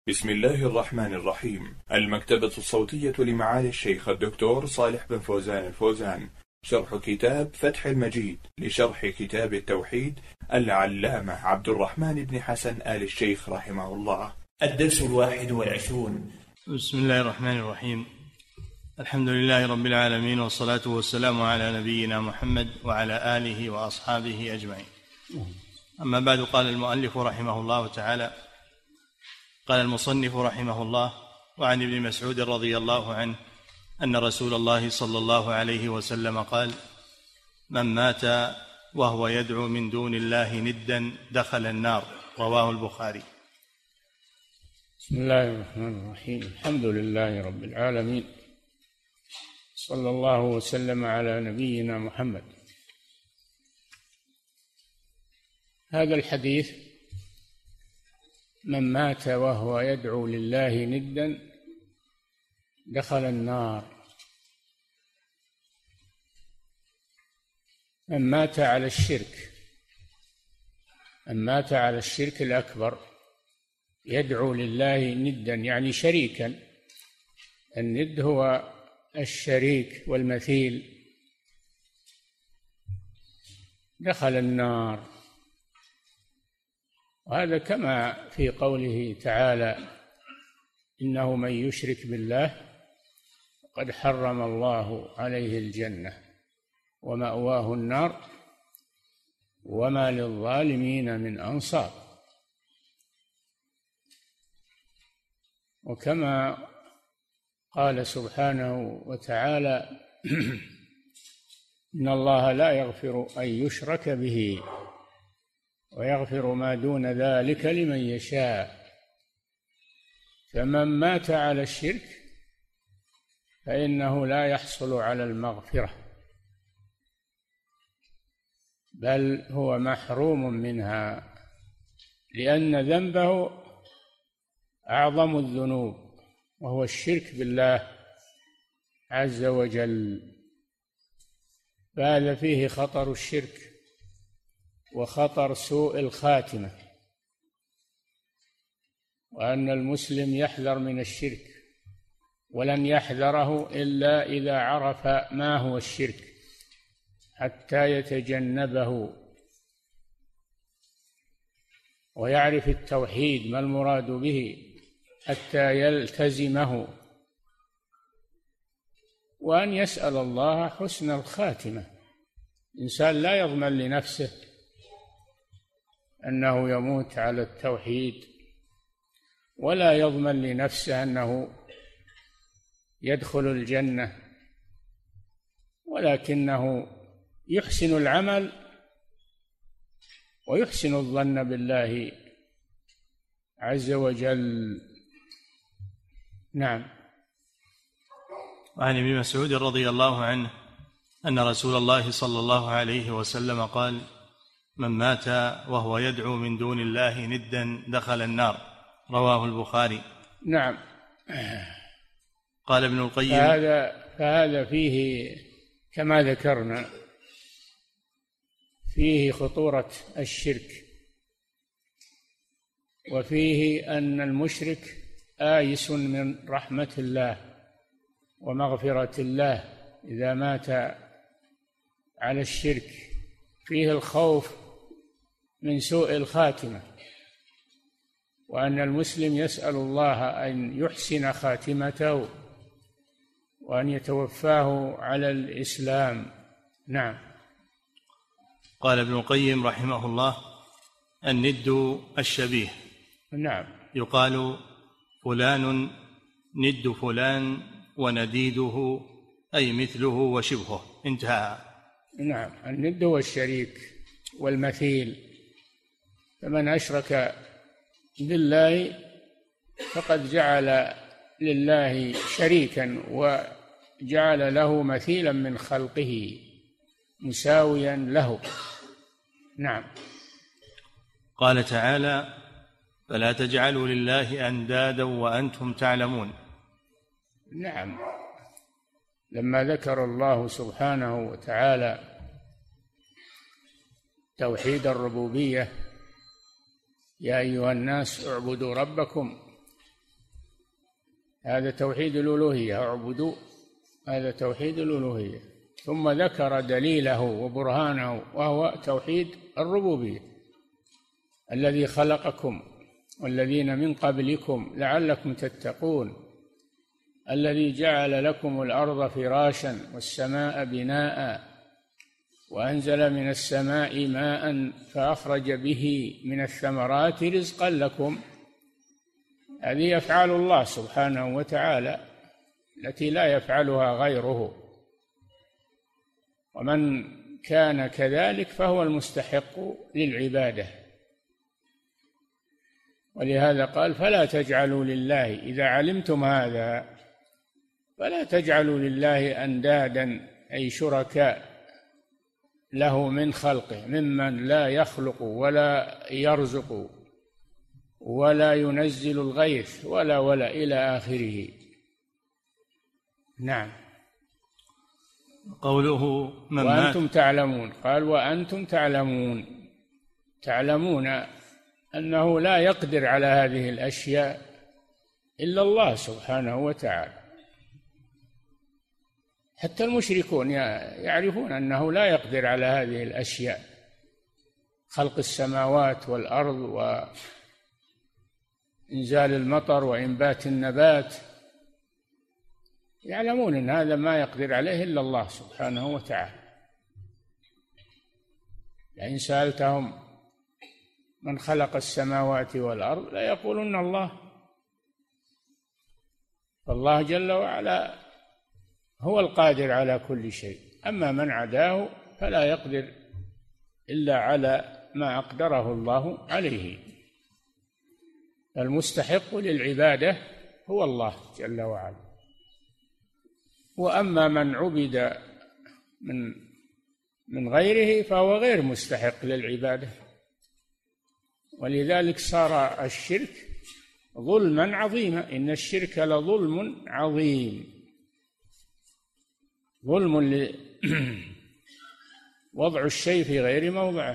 بسم الله الرحمن الرحيم. المكتبة الصوتية لمعالي الشيخ الدكتور صالح بن فوزان الفوزان، شرح كتاب فتح المجيد لشرح كتاب التوحيد العلامة عبد الرحمن بن حسن آل الشيخ رحمه الله. الدرس 21. بسم الله الرحمن الرحيم. الحمد لله رب العالمين، والصلاة والسلام على نبينا محمد وعلى آله وأصحابه أجمعين. أما بعد، قال المؤلف رحمه الله تعالى: قال المصنف رحمه الله: وعن ابن مسعود رضي الله عنه أن رسول الله صلى الله عليه وسلم قال: من مات وهو يدعو من دون الله ندا دخل النار. رواه البخاري. بسم الله الرحمن الرحيم. الحمد لله رب العالمين، صلى الله وسلم على نبينا محمد. هذا الحديث: من مات وهو يدعو لله ندا دخل النار. من مات على الشرك، من مات على الشرك الأكبر يدعو لله ندا يعني شريكا. الند هو الشريك والمثيل. دخل النار. وهذا كما في قوله تعالى: إنه من يشرك بالله قد حرم الله عليه الجنة ومأواه النار وما للظالمين من أنصار. وكما قال سبحانه وتعالى: إن الله لا يغفر أن يشرك به ويغفر ما دون ذلك لمن يشاء. فمن مات على الشرك فإنه لا يحصل على المغفرة، بل هو محروم منها، لأن ذنبه أعظم الذنوب، وهو الشرك بالله عز وجل. فهذا فيه خطر الشرك وخطر سوء الخاتمة، وأن المسلم يحذر من الشرك، ولن يحذره إلا إذا عرف ما هو الشرك حتى يتجنبه، ويعرف التوحيد ما المراد به حتى يلتزمه، وأن يسأل الله حسن الخاتمة. الإنسان لا يضمن لنفسه أنه يموت على التوحيد، ولا يضمن لنفسه أنه يدخل الجنة، ولكنه يحسن العمل ويحسن الظن بالله عز وجل. نعم. وعن ابن مسعود رضي الله عنه أن رسول الله صلى الله عليه وسلم قال: من مات وهو يدعو من دون الله ندا دخل النار. رواه البخاري. نعم. قال ابن القيم: فهذا فيه كما ذكرنا، فيه خطورة الشرك، وفيه أن المشرك آيس من رحمة الله ومغفرة الله إذا مات على الشرك. فيه الخوف من سوء الخاتمة، وأن المسلم يسأل الله أن يحسن خاتمته وأن يتوفاه على الإسلام. نعم. قال ابن القيم رحمه الله: الند الشبيه. نعم. يقال فلان ند فلان ونديده، أي مثله وشبهه. انتهى. نعم. الند هو الشريك والمثيل. فمن أشرك بالله فقد جعل لله شريكا وجعل له مثيلا من خلقه مساويا له. نعم. قال تعالى: فلا تجعلوا لله أندادا وأنتم تعلمون. نعم. لما ذكر الله سبحانه وتعالى توحيد الربوبية: يا أيها الناس اعبدوا ربكم هذا توحيد الألوهية، اعبدوا، هذا توحيد الألوهية. ثم ذكر دليله وبرهانه وهو توحيد الربوبية، الذي خلقكم والذين من قبلكم لعلكم تتقون، الذي جعل لكم الأرض فراشا والسماء بناء وأنزل من السماء ماء فأخرج به من الثمرات رزقا لكم. هذه أفعال الله سبحانه وتعالى التي لا يفعلها غيره، ومن كان كذلك فهو المستحق للعبادة. ولهذا قال فلا تجعلوا لله، إذا علمتم هذا فلا تجعلوا لله أندادا أي شركاء له من خلقه ممن لا يخلق ولا يرزق ولا ينزل الغيث ولا إلى آخره. نعم. قوله من وأنتم تعلمون، قال وأنتم تعلمون أنه لا يقدر على هذه الأشياء إلا الله سبحانه وتعالى. حتى المشركون يعرفون أنه لا يقدر على هذه الأشياء، خلق السماوات والأرض وإنزال المطر وإنبات النبات، يعلمون أن هذا ما يقدر عليه إلا الله سبحانه وتعالى. لئن سألتهم من خلق السماوات والأرض لا يقولون الله. فالله جل وعلا هو القادر على كل شيء، أما من عداه فلا يقدر إلا على ما أقدره الله عليه. المستحق للعبادة هو الله جل وعلا، وأما من عبد من غيره فهو غير مستحق للعبادة. ولذلك صار الشرك ظلما عظيما، إن الشرك لظلم عظيم، ظلم وضع الشيء في غير موضعه،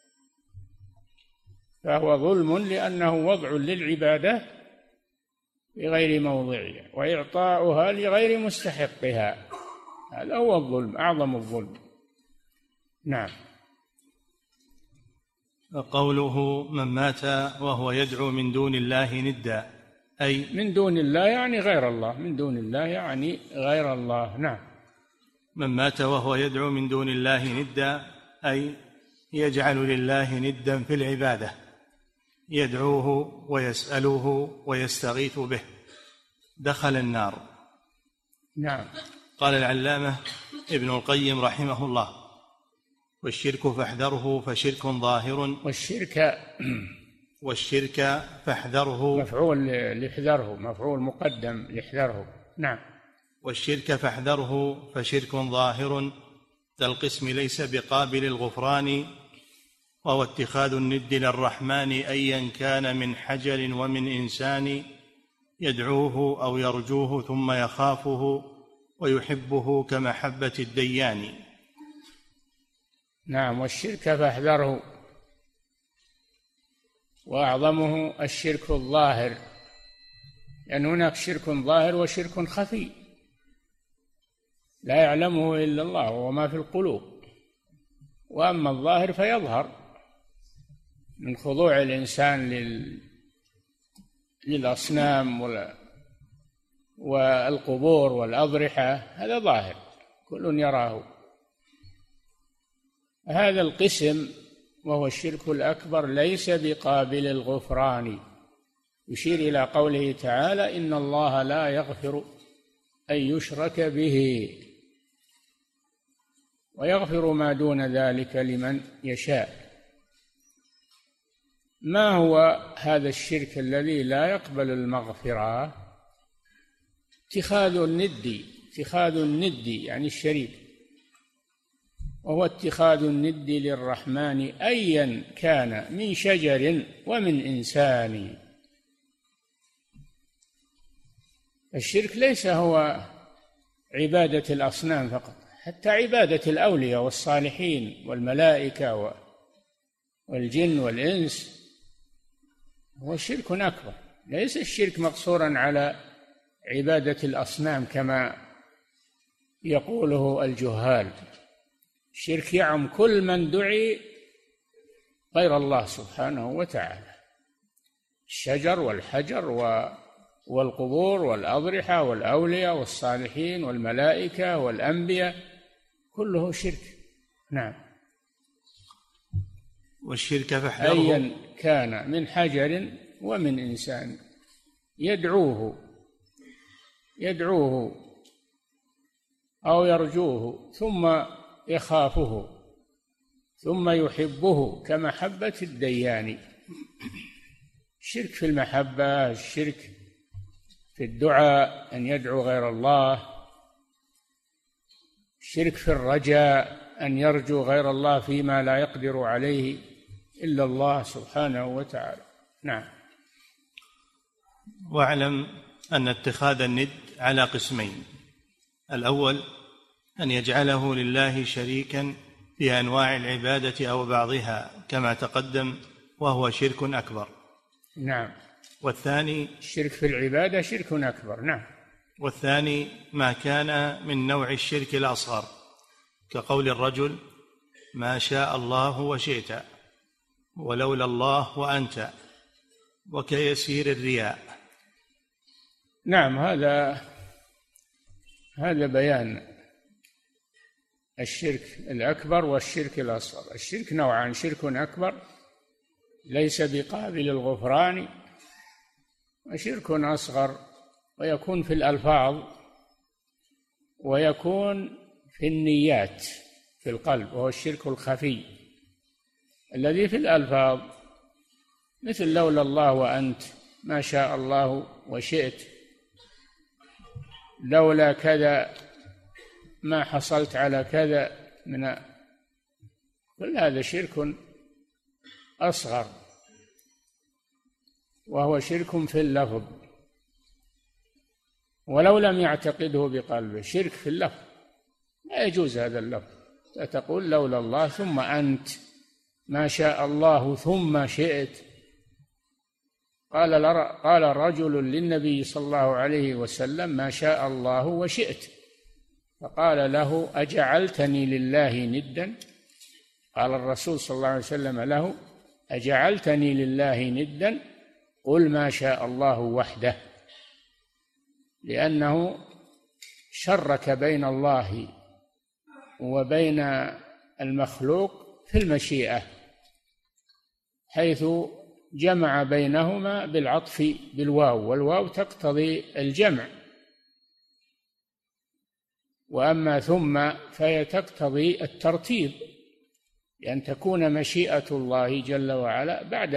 فهو ظلم لأنه وضع للعبادة في غير موضعها وإعطاؤها لغير مستحقها، هذا هو الظلم، أعظم الظلم. نعم. قوله من مات وهو يدعو من دون الله ندا، أي من دون الله يعني غير الله، من دون الله يعني غير الله. نعم. من مات وهو يدعو من دون الله ندا أي يجعل لله ندا في العبادة، يدعوه ويسأله ويستغيث به، دخل النار. نعم. قال العلامة ابن القيم رحمه الله: والشرك فاحذره فشرك ظاهر. والشرك فاحذره، مفعول لحذره، مفعول مقدم لحذره. نعم. والشرك فاحذره فشرك ظاهر ذا القسم ليس بقابل الغفران، وهو اتخاذ الند للرحمن أيا كان من حجر ومن إنسان، يدعوه أو يرجوه ثم يخافه ويحبه كمحبة الديان. نعم. والشرك فاحذره، وأعظمه الشرك الظاهر، لأن هناك شرك ظاهر وشرك خفي لا يعلمه إلا الله وما في القلوب. وأما الظاهر فيظهر من خضوع الإنسان للأصنام والقبور والأضرحة، هذا ظاهر كل يراه. هذا القسم وهو الشرك الأكبر ليس بقابل الغفران، يشير إلى قوله تعالى: إن الله لا يغفر أن يشرك به ويغفر ما دون ذلك لمن يشاء. ما هو هذا الشرك الذي لا يقبل المغفرة؟ اتخاذ الند يعني الشريك، وهو اتخاذ الند للرحمن أيا كان من شجر ومن إنسان. الشرك ليس هو عبادة الأصنام فقط، حتى عبادة الأولياء والصالحين والملائكة والجن والإنس هو شرك أكبر. ليس الشرك مقصورا على عبادة الأصنام كما يقوله الجهال. الشرك يعم كل من دعي غير الله سبحانه وتعالى، الشجر والحجر والقبور والأضرحة والأولياء والصالحين والملائكة والأنبياء، كله شرك. نعم. والشرك فاحذره أيا كان من حجر ومن إنسان يدعوه أو يرجوه ثم يخافه ثم يحبه كمحبة الديان. الشرك في المحبة، الشرك في الدعاء أن يدعو غير الله، الشرك في الرجاء أن يرجو غير الله فيما لا يقدر عليه إلا الله سبحانه وتعالى. نعم. واعلم أن اتخاذ الند على قسمين: الأول أن يجعله لله شريكا في أنواع العبادة أو بعضها كما تقدم، وهو شرك أكبر. نعم. والثاني الشرك في العبادة شرك أكبر. نعم. والثاني ما كان من نوع الشرك الأصغر، كقول الرجل ما شاء الله وشئت ولولا الله وأنت، وكيسير الرياء. نعم. هذا بيان الشرك الأكبر والشرك الأصغر. الشرك نوعان: شرك أكبر ليس بقابل الغفران، وشرك أصغر ويكون في الألفاظ ويكون في النيات في القلب، وهو الشرك الخفي الذي في الألفاظ، مثل لولا الله وأنت، ما شاء الله وشئت، لولا كذا ما حصلت على كذا، من كل هذا شرك أصغر وهو شرك في اللفظ، ولو لم يعتقده بقلبه. شرك في اللفظ لا يجوز هذا اللفظ، تقول لولا الله ثم أنت، ما شاء الله ثم شئت. قال رجل للنبي صلى الله عليه وسلم ما شاء الله وشئت، فقال له أجعلتني لله ندا؟ قال الرسول صلى الله عليه وسلم له أجعلتني لله ندا؟ قل ما شاء الله وحده، لأنه شرك بين الله وبين المخلوق في المشيئة، حيث جمع بينهما بالعطف بالواو، والواو تقتضي الجمع، وأما ثم فهي تقتضي الترتيب، لأن تكون مشيئة الله جل وعلا بعد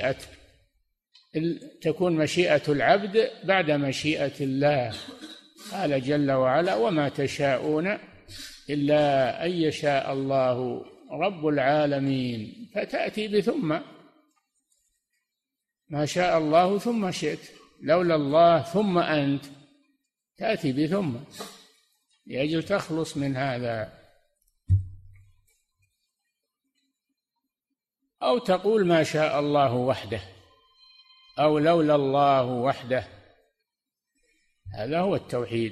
تكون مشيئة العبد بعد مشيئة الله. قال جل وعلا وما تشاءون إلا أن يشاء الله رب العالمين، فتأتي بثم، ما شاء الله ثم شئت، لولا الله ثم أنت، تأتي بثم لأجل تخلص من هذا. أو تقول ما شاء الله وحده أو لولا الله وحده، هذا هو التوحيد،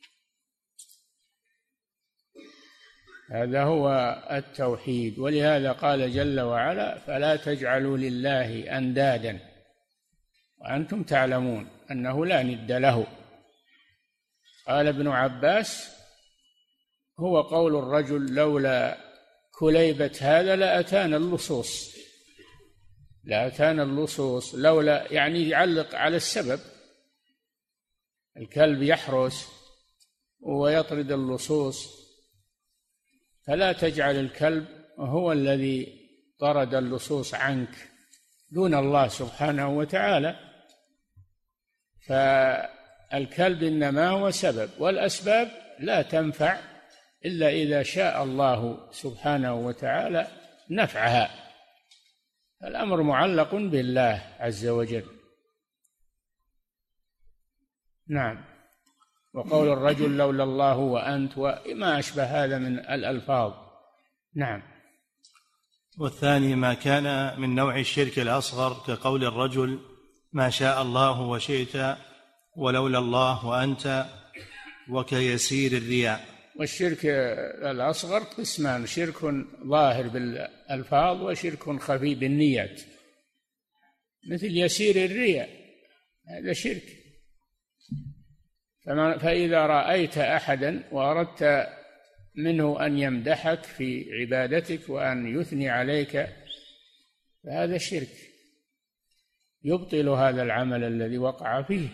هذا هو التوحيد. ولهذا قال جل وعلا فلا تجعلوا لله أندادا وأنتم تعلمون أنه لا ند له. قال ابن عباس هو قول الرجل لولا كليبة هذا لأتانا اللصوص، لأتانا اللصوص، لولا يعني يعلق على السبب، الكلب يحرس ويطرد اللصوص، فلا تجعل الكلب هو الذي طرد اللصوص عنك دون الله سبحانه وتعالى، فالكلب إنما هو سبب، والأسباب لا تنفع إلا إذا شاء الله سبحانه وتعالى نفعها. الأمر معلق بالله عز وجل. نعم. وقول الرجل لولا الله وأنت وما أشبه هذا من الألفاظ. نعم. والثاني ما كان من نوع الشرك الأصغر، كقول الرجل ما شاء الله وشئت ولولا الله وأنت وكيسير الرياء. والشرك الأصغر قسمان: شرك ظاهر بالألفاظ وشرك خفي بالنيات، مثل يسير الرياء، هذا شرك. فإذا رأيت أحدا وأردت منه أن يمدحك في عبادتك وأن يثني عليك فهذا شرك يبطل هذا العمل الذي وقع فيه.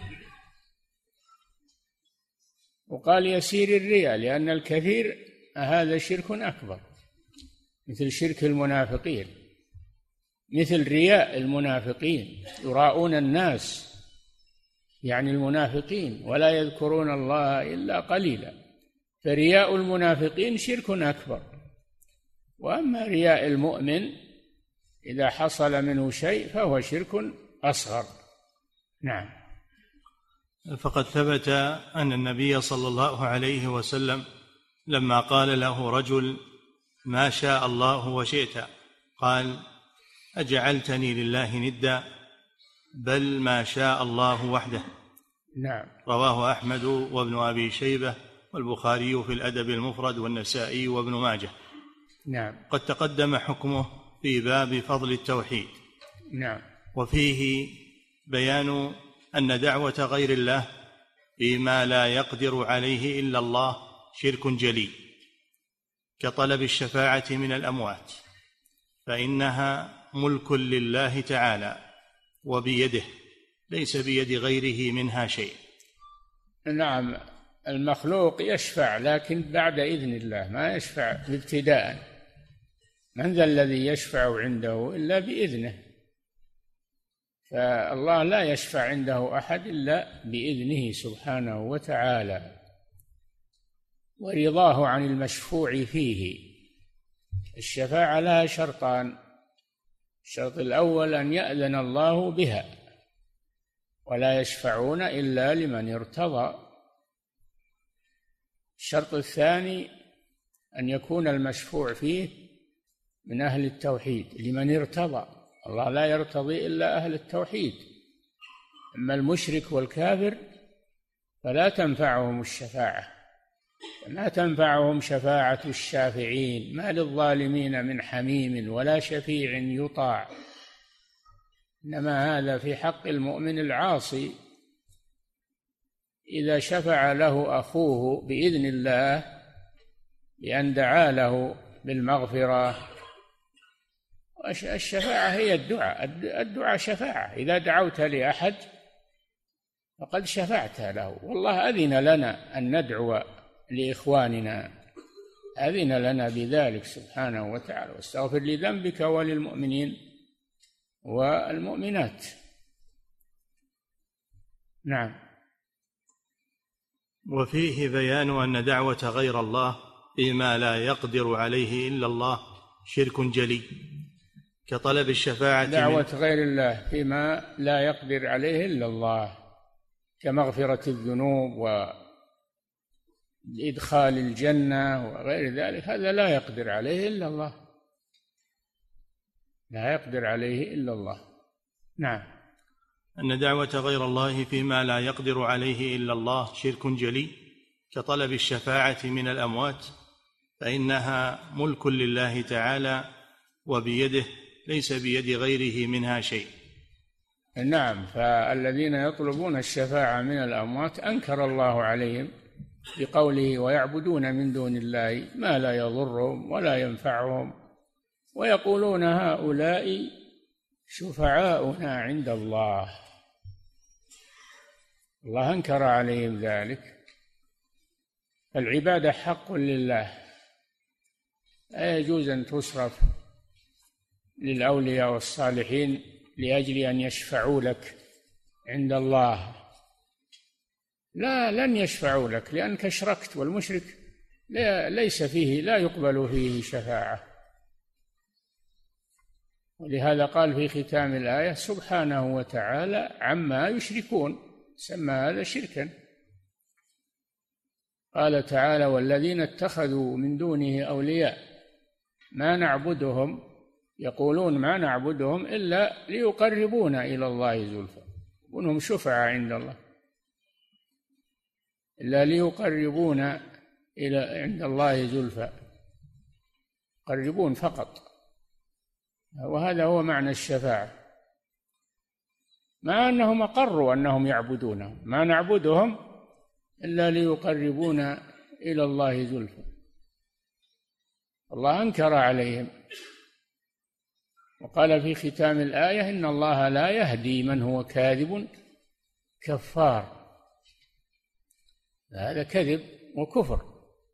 وقال يسير الرياء لأن الكثير هذا شرك أكبر، مثل شرك المنافقين، مثل رياء المنافقين، يراءون الناس يعني المنافقين ولا يذكرون الله إلا قليلا، فرياء المنافقين شرك أكبر. وأما رياء المؤمن إذا حصل منه شيء فهو شرك أصغر. نعم. فقد ثبت أن النبي صلى الله عليه وسلم لما قال له رجل: ما شاء الله وشئت، قال: أجعلتني لله ندا؟ بل ما شاء الله وحده. نعم. رواه أحمد وابن أبي شيبة والبخاري في الأدب المفرد والنسائي وابن ماجه. نعم. قد تقدم حكمه في باب فضل التوحيد. نعم. وفيه بيان أن دعوة غير الله فيما لا يقدر عليه إلا الله شرك جلي، كطلب الشفاعة من الأموات، فإنها ملك لله تعالى وبيده، ليس بيد غيره منها شيء. نعم. المخلوق يشفع لكن بعد إذن الله، ما يشفع ابتداء. من ذا الذي يشفع عنده إلا بإذنه؟ فالله لا يشفع عنده أحد إلا بإذنه سبحانه وتعالى، ورضاه عن المشفوع فيه. الشفاعة لها شرطان: الشرط الأول أن يأذن الله بها، ولا يشفعون إلا لمن ارتضى. الشرط الثاني أن يكون المشفوع فيه من أهل التوحيد لمن ارتضى. الله لا يرتضي إلا أهل التوحيد، أما المشرك والكافر فلا تنفعهم الشفاعة، ما تنفعهم شفاعة الشافعين، ما للظالمين من حميم ولا شفيع يطاع. إنما هذا في حق المؤمن العاصي، إذا شفع له أخوه بإذن الله بأن دعا له بالمغفرة. الشفاعة هي الدعاء، الدعاء شفاعة، إذا دعوت لأحد فقد شفعت له. والله أذن لنا أن ندعو لإخواننا، أذن لنا بذلك سبحانه وتعالى: واستغفر لذنبك وللمؤمنين والمؤمنات. نعم. وفيه بيان أن دعوة غير الله فيما لا يقدر عليه إلا الله شرك جلي، كطلب الشفاعة دعوة غير الله فيما لا يقدر عليه إلا الله، كمغفرة الذنوب وإدخال الجنة وغير ذلك، هذا لا يقدر عليه إلا الله، لا يقدر عليه إلا الله. نعم. أن دعوة غير الله فيما لا يقدر عليه إلا الله شرك جلي، كطلب الشفاعة من الأموات، فإنها ملك لله تعالى وبيده، ليس بيد غيره منها شيء. نعم. فالذين يطلبون الشفاعة من الأموات أنكر الله عليهم بقوله: ويعبدون من دون الله ما لا يضرهم ولا ينفعهم ويقولون هؤلاء شفعاؤنا عند الله. الله أنكر عليهم ذلك. العبادة حق لله، لا يجوز أن تصرف للأولياء والصالحين لأجل أن يشفعوا لك عند الله. لا، لن يشفعوا لك لأنك أشركت، والمشرك ليس فيه، لا يقبل فيه شفاعة. ولهذا قال في ختام الآية: سبحانه وتعالى عما يشركون، سمى هذا شركا. قال تعالى: والذين اتخذوا من دونه أولياء ما نعبدهم، يقولون ما نعبدهم إلا ليقربونا إلى الله زلفى، وهم شفعاء عند الله. إلا ليقربون إلى عند الله زلفى، يقربون فقط، وهذا هو معنى الشفاعة، مع أنهم أقروا أنهم يعبدونهم، ما نعبدهم إلا ليقربون إلى الله زلفى. الله أنكر عليهم وقال في ختام الآية: إن الله لا يهدي من هو كاذب كفار. هذا كذب وكفر.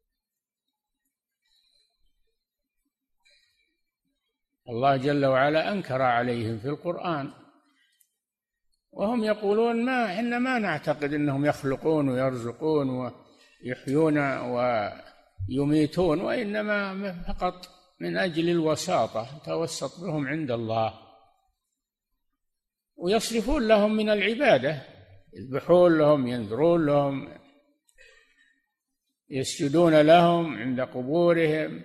الله جل وعلا أنكر عليهم في القرآن، وهم يقولون إحنا ما نعتقد أنهم يخلقون ويرزقون ويحيون ويميتون، وإنما فقط من أجل الوساطة توسط بهم عند الله، ويصرفون لهم من العبادة، يذبحون لهم، ينذرون لهم، يسجدون لهم عند قبورهم،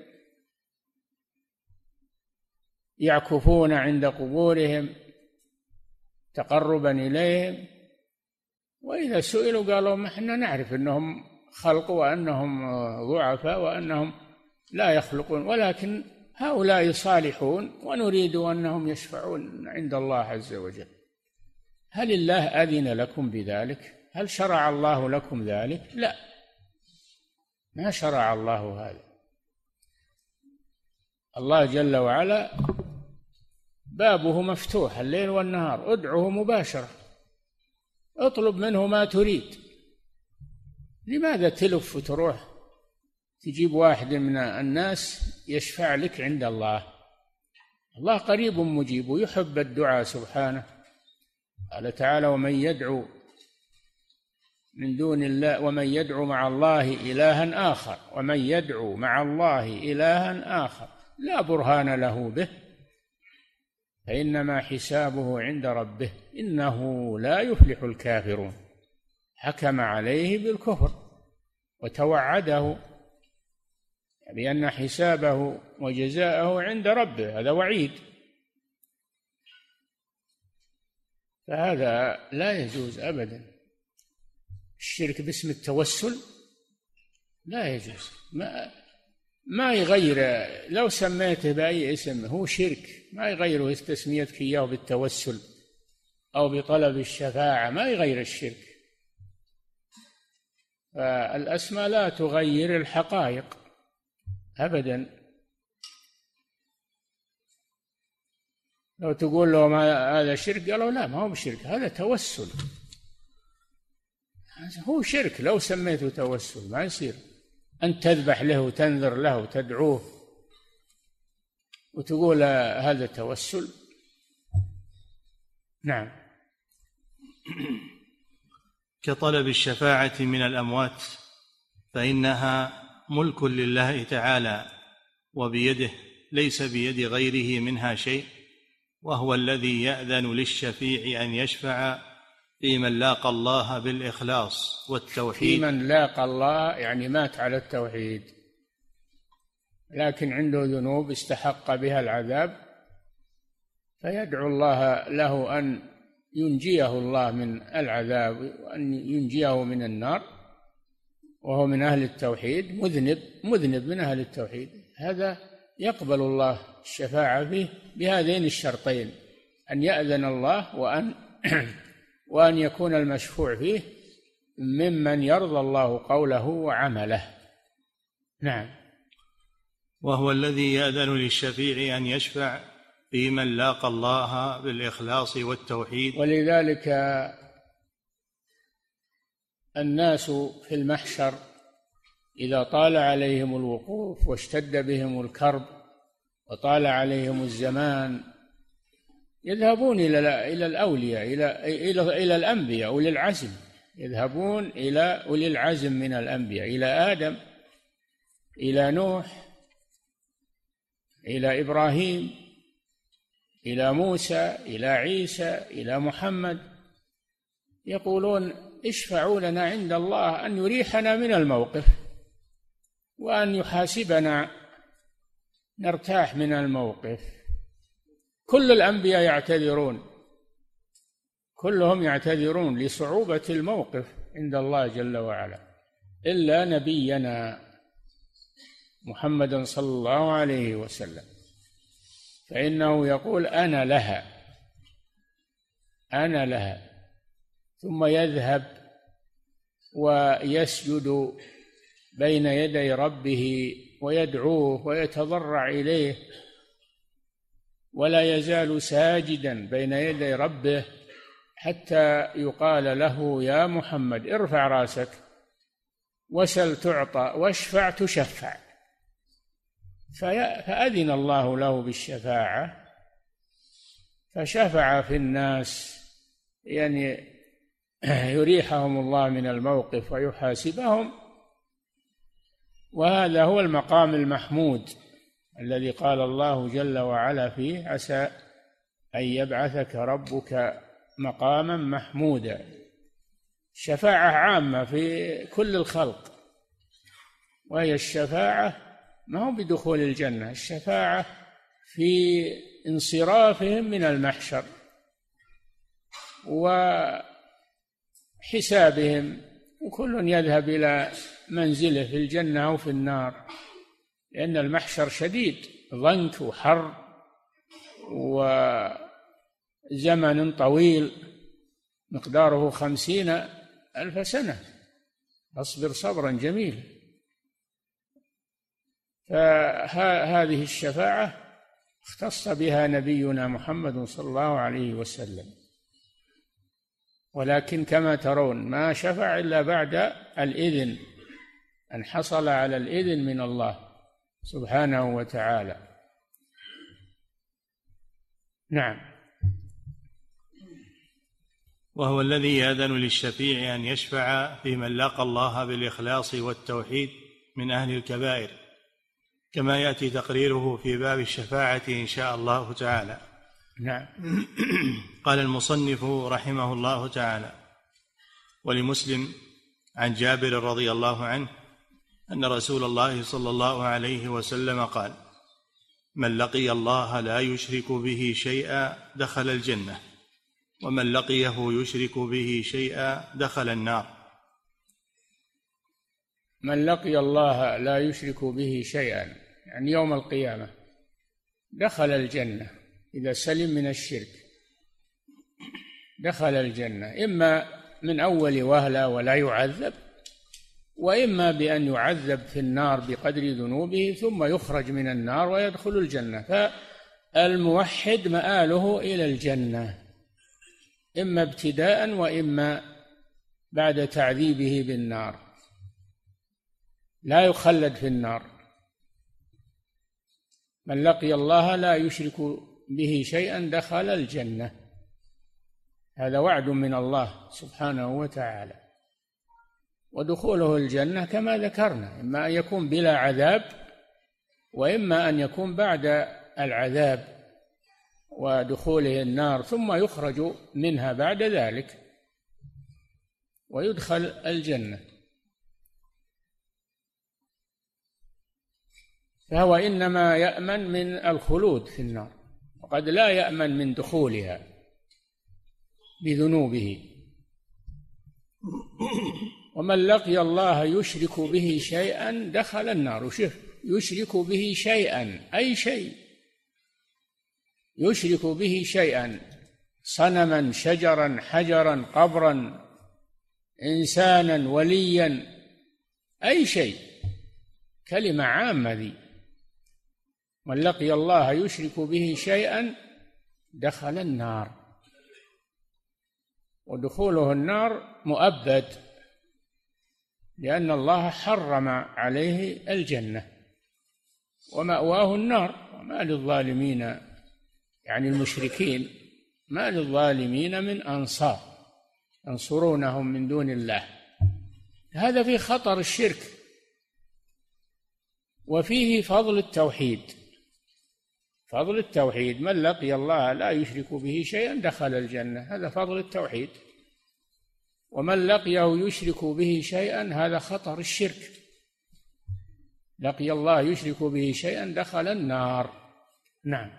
يعكفون عند قبورهم تقربا إليهم، وإذا سئلوا قالوا: ما احنا نعرف أنهم خلق وأنهم ضعفاء وأنهم لا يخلقون، ولكن هؤلاء صالحون ونريد أنهم يشفعون عند الله عز وجل. هل الله أذن لكم بذلك؟ هل شرع الله لكم ذلك؟ لا، ما شرع الله هذا. الله جل وعلا بابه مفتوح الليل والنهار، ادعه مباشرة، اطلب منه ما تريد. لماذا تلف وتروح تجيب واحد من الناس يشفع لك عند الله؟ الله قريب مجيب ويحب الدعاء سبحانه. قال تعالى: ومن يدعو من دون الله، ومن يدعو مع الله إلها آخر، ومن يدعو مع الله إلها آخر لا برهان له به فإنما حسابه عند ربه إنه لا يفلح الكافرون. حكم عليه بالكفر وتوعده بأن حسابه وجزاءه عند ربه، هذا وعيد. فهذا لا يجوز أبدا. الشرك باسم التوسل لا يجوز، ما يغير، لو سميته بأي اسم هو شرك، ما يغيره تسميتك إياه بالتوسل أو بطلب الشفاعة، ما يغير الشرك. فالأسماء لا تغير الحقائق أبدا. لو تقول لهم هذا شرك قالوا لا، ما هو بشرك، هذا توسل، هو شرك. لو سميته توسل ما يصير أن تذبح له وتنذر له وتدعوه وتقول هذا توسل. نعم. كطلب الشفاعة من الأموات، فإنها ملك لله تعالى وبيده، ليس بيد غيره منها شيء، وهو الذي يأذن للشفيع أن يشفع في من لاقى الله بالإخلاص والتوحيد. في من لاقى الله يعني مات على التوحيد لكن عنده ذنوب استحق بها العذاب، فيدعو الله له أن ينجيه الله من العذاب وأن ينجيه من النار، وهو من أهل التوحيد، مذنب من أهل التوحيد، هذا يقبل الله الشفاعة فيه بهذين الشرطين: أن يأذن الله وأن يكون المشفوع فيه ممن يرضى الله قوله وعمله. نعم. وهو الذي يأذن للشفيع أن يشفع في من لاقى الله بالإخلاص والتوحيد. ولذلك الناس في المحشر إذا طال عليهم الوقوف واشتد بهم الكرب وطال عليهم الزمان يذهبون إلى الأولياء، إلى الأنبياء أولي العزم، يذهبون إلى أولي العزم من الأنبياء، إلى آدم، إلى نوح، إلى إبراهيم، إلى موسى، إلى عيسى، إلى محمد، يقولون: اشفعوا لنا عند الله أن يريحنا من الموقف وأن يحاسبنا نرتاح من الموقف. كل الأنبياء يعتذرون، كلهم يعتذرون لصعوبة الموقف عند الله جل وعلا، إلا نبينا محمدا صلى الله عليه وسلم، فإنه يقول أنا لها، أنا لها، ثم يذهب ويسجد بين يدي ربه ويدعوه ويتضرع إليه، ولا يزال ساجدا بين يدي ربه حتى يقال له يا محمد ارفع راسك وسل تعطى واشفع تشفع. فأذن الله له بالشفاعة، فشفع في الناس، يعني يريحهم الله من الموقف ويحاسبهم. وهذا هو المقام المحمود الذي قال الله جل وعلا فيه عسى أن يبعثك ربك مقاما محمودا. الشفاعة عامة في كل الخلق، وهي الشفاعة ما هو بدخول الجنة، الشفاعة في انصرافهم من المحشر وحسابهم، وكل يذهب إلى منزله في الجنة أو في النار، لأن المحشر شديد، ضنك وحر وزمن طويل مقداره 50,000 سنة، فاصبر صبرا جميلا. فهذه الشفاعة اختص بها نبينا محمد صلى الله عليه وسلم، ولكن كما ترون ما شفع إلا بعد الإذن، أن حصل على الإذن من الله سبحانه وتعالى. نعم. وهو الذي يأذن للشفيع أن يشفع في من لاقى الله بالإخلاص والتوحيد من أهل الكبائر، كما يأتي تقريره في باب الشفاعة إن شاء الله تعالى. نعم. قال المصنف رحمه الله تعالى: ولمسلم عن جابر رضي الله عنه أن رسول الله صلى الله عليه وسلم قال: من لقي الله لا يشرك به شيئا دخل الجنة، ومن لقيه يشرك به شيئا دخل النار. من لقي الله لا يشرك به شيئا يعني يوم القيامة دخل الجنة، إذا سلم من الشرك دخل الجنة، إما من أول وهلة ولا يعذب، وإما بأن يعذب في النار بقدر ذنوبه ثم يخرج من النار ويدخل الجنة. فالموحد مآله إلى الجنة، إما ابتداء وإما بعد تعذيبه بالنار، لا يخلد في النار. من لقي الله لا يشرك به شيئا دخل الجنة، هذا وعد من الله سبحانه وتعالى. ودخوله الجنة كما ذكرنا إما أن يكون بلا عذاب، وإما أن يكون بعد العذاب ودخوله النار ثم يخرج منها بعد ذلك ويدخل الجنة. فهو إنما يأمن من الخلود في النار، وقد لا يأمن من دخولها بذنوبه. ومن لقي الله يشرك به شيئا دخل النار. وشوف، يشرك به شيئا أي شيء، يشرك به شيئا، صنما، شجرا، حجرا، قبرا، إنسانا، وليا، أي شيء، كلمة عامة ذي. من لقي الله يشرك به شيئا دخل النار، ودخوله النار مؤبد، لأن الله حرم عليه الجنة ومأواه النار. وما للظالمين يعني المشركين ما للظالمين من أنصار ينصرونهم من دون الله. هذا في خطر الشرك، وفيه فضل التوحيد. فضل التوحيد، من لقي الله لا يشرك به شيئا دخل الجنة، هذا فضل التوحيد. ومن لقيه يشرك به شيئا هذا خطر الشرك، لقي الله يشرك به شيئا دخل النار. نعم.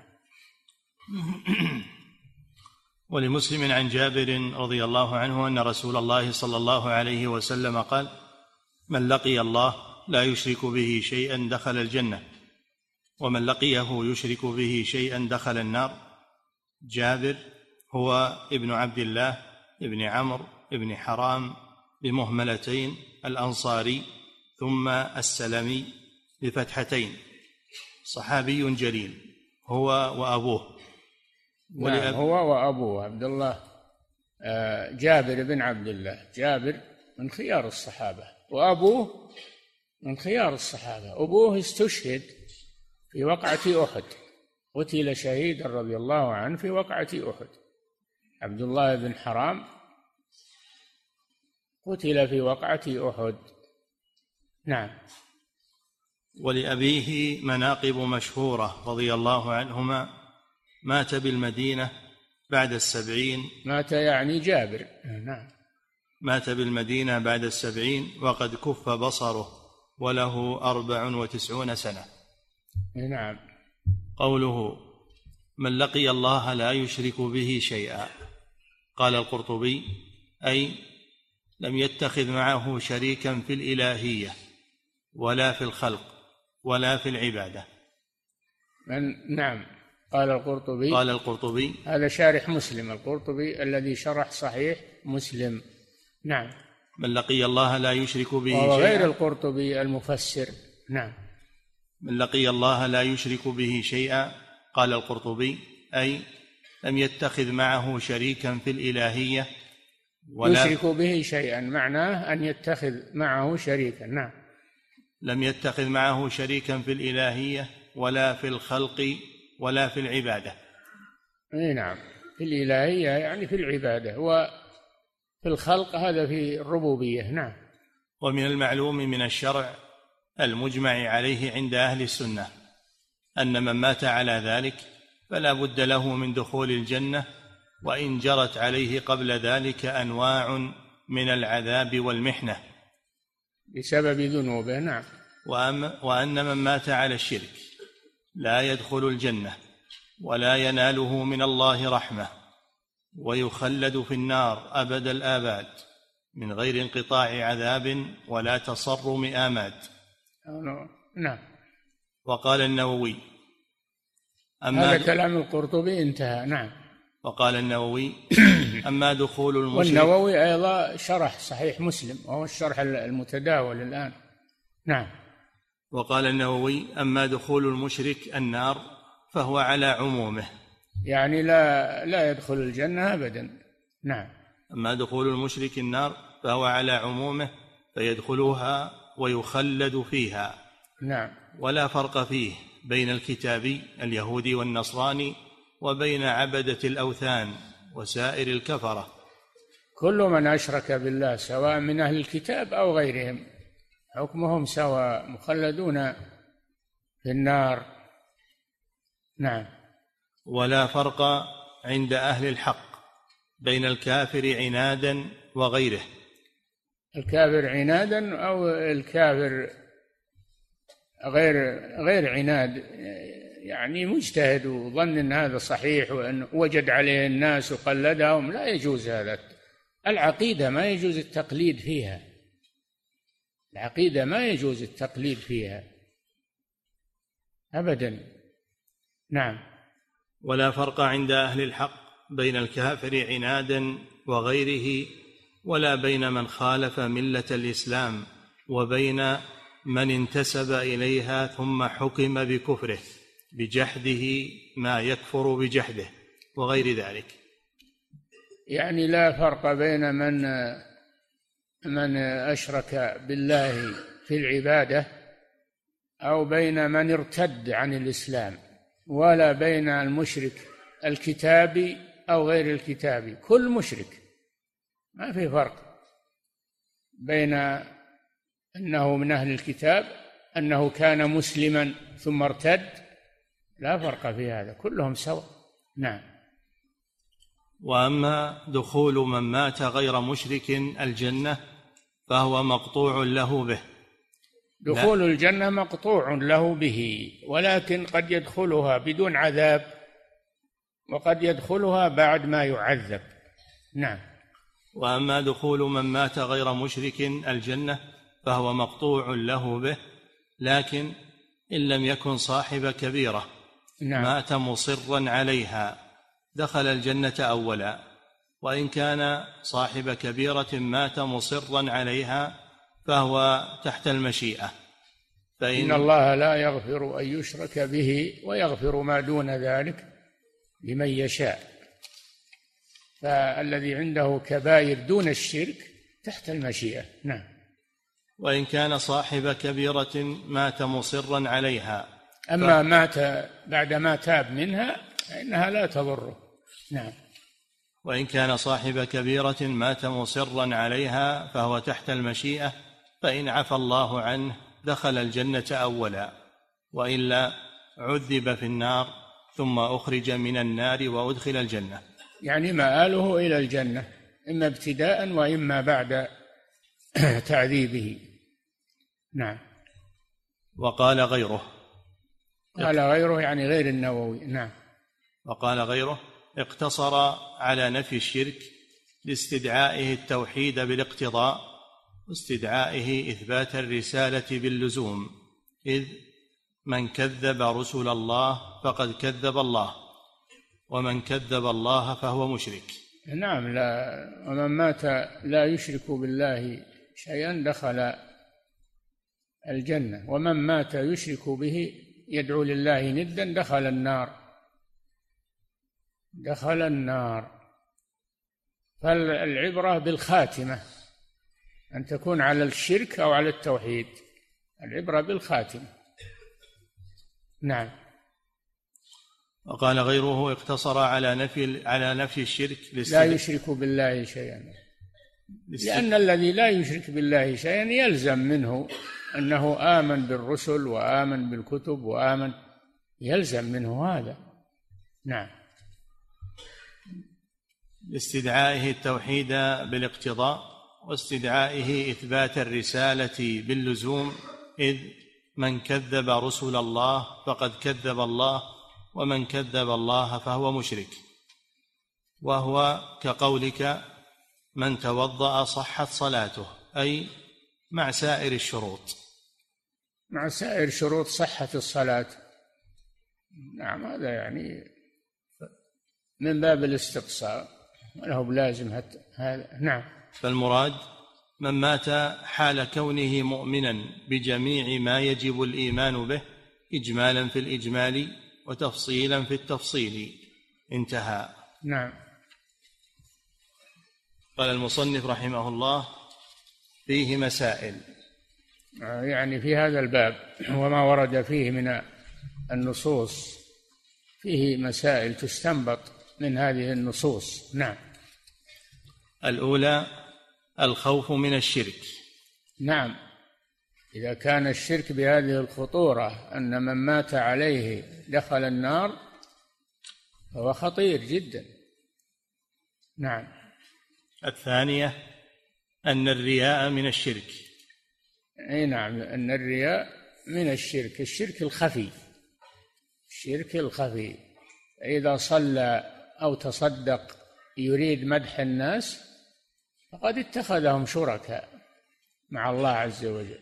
ولمسلم عن جابر رضي الله عنه أن رسول الله صلى الله عليه وسلم قال: من لقي الله لا يشرك به شيئا دخل الجنة، ومن لقيه يشرك به شيئا دخل النار. جابر هو ابن عبد الله ابن عمرو ابن حرام بمهملتين الأنصاري ثم السلمي بفتحتين، صحابي جليل هو وأبوه. نعم هو وأبوه عبد الله جابر بن عبد الله. جابر من خيار الصحابة وأبوه من خيار الصحابة. أبوه استشهد في وقعة أحد، قتل شهيدا رضي الله عنه في وقعة أحد. عبد الله بن حرام قتل في وقعة أحد. نعم. ولأبيه مناقب مشهورة رضي الله عنهما. مات بالمدينة بعد 70. مات يعني جابر. نعم. مات بالمدينة بعد 70 وقد كف بصره وله 94 سنة. نعم. قوله من لقي الله لا يشرك به شيئا، قال القرطبي أي لم يتخذ معه شريكا في الإلهية ولا في الخلق ولا في العبادة. نعم. قال القرطبي هذا شارح مسلم، القرطبي الذي شرح صحيح مسلم. نعم. من لقي الله لا يشرك به شيئا، وغير القرطبي المفسر. نعم. من لقي الله لا يشرك به شيئا، قال القرطبي أي لم يتخذ معه شريكا في الإلهية ولا يشرك به شيئا، معناه أن يتخذ معه شريكا. نعم. لم يتخذ معه شريكا في الإلهية ولا في الخلق ولا في العبادة. نعم. في الإلهية يعني في العبادة، وفي الخلق هذا في الربوبية. نعم. ومن المعلوم من الشرع المجمع عليه عند أهل السنة أن من مات على ذلك فلا بد له من دخول الجنة، وإن جرت عليه قبل ذلك أنواع من العذاب والمحنة بسبب ذنوبه. نعم. وأن من مات على الشرك لا يدخل الجنة ولا يناله من الله رحمة، ويخلد في النار أبد الآباد من غير انقطاع عذاب ولا تصرم آماد. نعم. وقال النووي هذا كلام القرطبي انتهى. نعم. وقال النووي أما دخول المشرك. والنووي أيضا شرح صحيح مسلم وهو الشرح المتداول الآن. نعم. وقال النووي أما دخول المشرك النار فهو على عمومه، يعني لا يدخل الجنة أبدا. نعم. أما دخول المشرك النار فهو على عمومه فيدخلها ويخلد فيها. نعم. ولا فرق فيه بين الكتابي اليهودي والنصراني وبين عبدة الأوثان وسائر الكفرة. كل من أشرك بالله سواء من أهل الكتاب أو غيرهم حكمهم سواء، مخلدون في النار. نعم. ولا فرق عند أهل الحق بين الكافر عنادا وغيره. الكافر عنادا أو الكافر غير عناد، يعني مجتهد وظن أن هذا صحيح وأن وجد عليه الناس وقلدهم، لا يجوز هذا. العقيدة ما يجوز التقليد فيها، العقيدة ما يجوز التقليد فيها أبدا. نعم. ولا فرق عند أهل الحق بين الكافر عنادا وغيره، ولا بين من خالف ملة الإسلام وبين من انتسب إليها ثم حكم بكفره بجحده ما يكفر بجحده وغير ذلك. يعني لا فرق بين من أشرك بالله في العبادة أو بين من ارتد عن الإسلام، ولا بين المشرك الكتابي أو غير الكتابي. كل مشرك، ما في فرق بين أنه من أهل الكتاب، أنه كان مسلما ثم ارتد، لا فرق في هذا، كلهم سواء. نعم. وأما دخول من مات غير مشرك الجنة فهو مقطوع له به. دخول الجنة مقطوع له به، ولكن قد يدخلها بدون عذاب وقد يدخلها بعد ما يعذب. نعم. وأما دخول من مات غير مشرك الجنة فهو مقطوع له به، لكن إن لم يكن صاحب كبيرة مات مصرا عليها دخل الجنة أولا، وإن كان صاحب كبيرة مات مصرا عليها فهو تحت المشيئة. إن الله لا يغفر أن يشرك به ويغفر ما دون ذلك لمن يشاء، فالذي عنده كبائر دون الشرك تحت المشيئة. نعم. وإن كان صاحب كبيرة مات مصرا عليها، أما مات بعدما تاب منها فإنها لا تضره. نعم. وإن كان صاحب كبيرة مات مصرا عليها فهو تحت المشيئة، فإن عفى الله عنه دخل الجنة أولا، وإلا عذب في النار ثم أخرج من النار وأدخل الجنة. يعني مآله إلى الجنة إما ابتداء وإما بعد تعذيبه. نعم. وقال غيره، قال غيره يعني غير النووي. نعم. وقال غيره اقتصر على نفي الشرك لاستدعائه التوحيد بالاقتضاء واستدعائه إثبات الرسالة باللزوم، إذ من كذب رسل الله فقد كذب الله، ومن كذب الله فهو مشرك. نعم. لا، ومن مات لا يشرك بالله شيئا دخل الجنة، ومن مات يشرك به يدعو لله ندا دخل النار. دخل النار. فالعبرة بالخاتمة، أن تكون على الشرك أو على التوحيد، العبرة بالخاتمة. نعم. وقال غيره اقتصر على نفي الشرك لا يشرك بالله شيئا، لأن الذي لا يشرك بالله شيئا يلزم منه أنه آمن بالرسل وآمن بالكتب وآمن، يلزم منه هذا. نعم. لاستدعائه التوحيد بالاقتضاء واستدعائه إثبات الرسالة باللزوم، إذ من كذب رسل الله فقد كذب الله، ومن كذب الله فهو مشرك. وهو كقولك من توضأ صحت صلاته، أي مع سائر الشروط. مع سائر شروط صحة الصلاة. نعم. هذا يعني من باب الاستقصاء، وله بلازم هذا. نعم. فالمراد من مات حال كونه مؤمنا بجميع ما يجب الإيمان به إجمالا في الإجمال وتفصيلا في التفصيل. انتهى. نعم. قال المصنف رحمه الله: فيه مسائل، يعني في هذا الباب وما ورد فيه من النصوص فيه مسائل تستنبط من هذه النصوص. نعم. الأولى الخوف من الشرك. نعم. إذا كان الشرك بهذه الخطورة أن من مات عليه دخل النار فهو خطير جدا. نعم. الثانية أن الرياء من الشرك. أي نعم، أن الرياء من الشرك، الشرك الخفي، الشرك الخفي. إذا صلى أو تصدق يريد مدح الناس فقد اتخذهم شركاء مع الله عز وجل،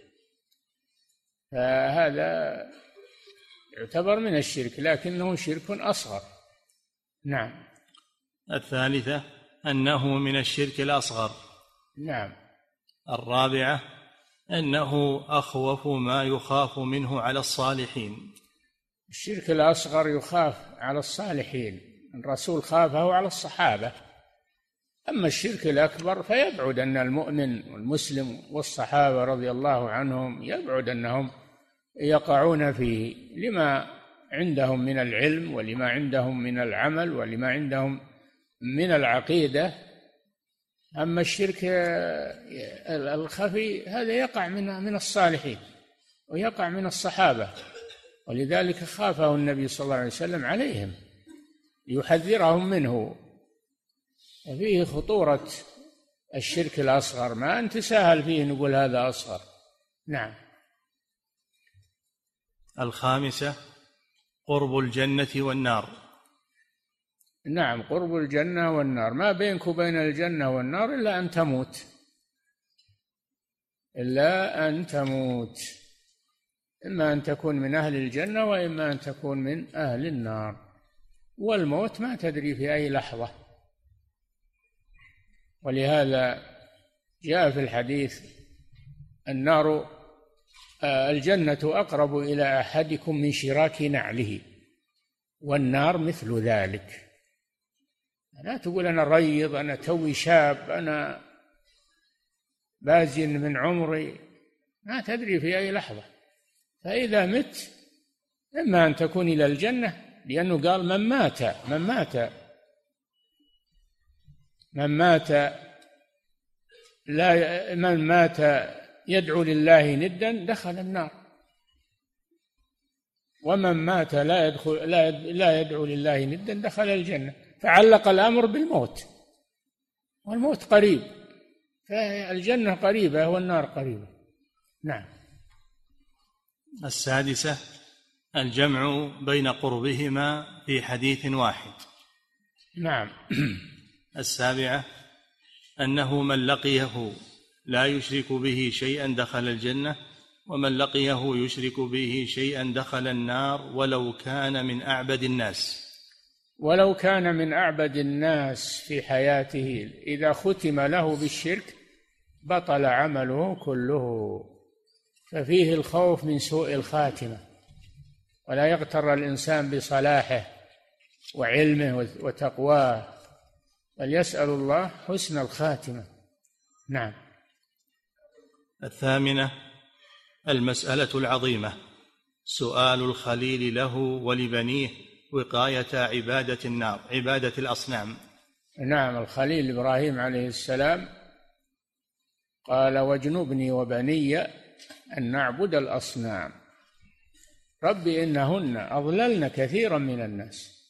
فهذا يعتبر من الشرك لكنه شرك أصغر. نعم. الثالثة أنه من الشرك الأصغر. نعم. الرابعة أنه أخوف ما يخاف منه على الصالحين. الشرك الأصغر يخاف على الصالحين، الرسول خافه على الصحابة. أما الشرك الأكبر فيبعد أن المؤمن والمسلم والصحابة رضي الله عنهم يبعد أنهم يقعون فيه لما عندهم من العلم ولما عندهم من العمل ولما عندهم من العقيدة. أما الشرك الخفي هذا يقع من الصالحين ويقع من الصحابة، ولذلك خافه النبي صلى الله عليه وسلم عليهم ليحذرهم منه. وفيه خطورة الشرك الأصغر، ما أنت سهل فيه نقول هذا أصغر. نعم. الخامسة قرب الجنة والنار. نعم، قرب الجنة والنار، ما بينك وبين الجنة والنار إلا أن تموت، إلا أن تموت، إما أن تكون من أهل الجنة وإما أن تكون من أهل النار، والموت ما تدري في أي لحظة. ولهذا جاء في الحديث الجنة أقرب إلى أحدكم من شراك نعله، والنار مثل ذلك. لا تقول أنا ريض، أنا توي شاب، أنا بازن من عمري، ما تدري في أي لحظة. فإذا مت إما أن تكون إلى الجنة، لأنه قال من مات يدعو لله ندا دخل النار، ومن مات لا يدعو لله ندا دخل الجنة. فعلق الأمر بالموت، والموت قريب، فالجنة قريبة والنار قريبة. نعم. السادسة الجمع بين قربهما في حديث واحد. نعم. السابعة أنه من لقيه لا يشرك به شيئا دخل الجنة، ومن لقيه يشرك به شيئا دخل النار ولو كان من أعبد الناس. ولو كان من أعبد الناس في حياته، إذا ختم له بالشرك بطل عمله كله. ففيه الخوف من سوء الخاتمة، ولا يغتر الإنسان بصلاحه وعلمه وتقواه، بل يسأل الله حسن الخاتمة. نعم. الثامنة المسألة العظيمة، سؤال الخليل له ولبنيه وقاية عبادة الأصنام. نعم. الخليل إبراهيم عليه السلام قال: واجنبني وبني أن نعبد الأصنام رب إنهن أضللن كثيرا من الناس.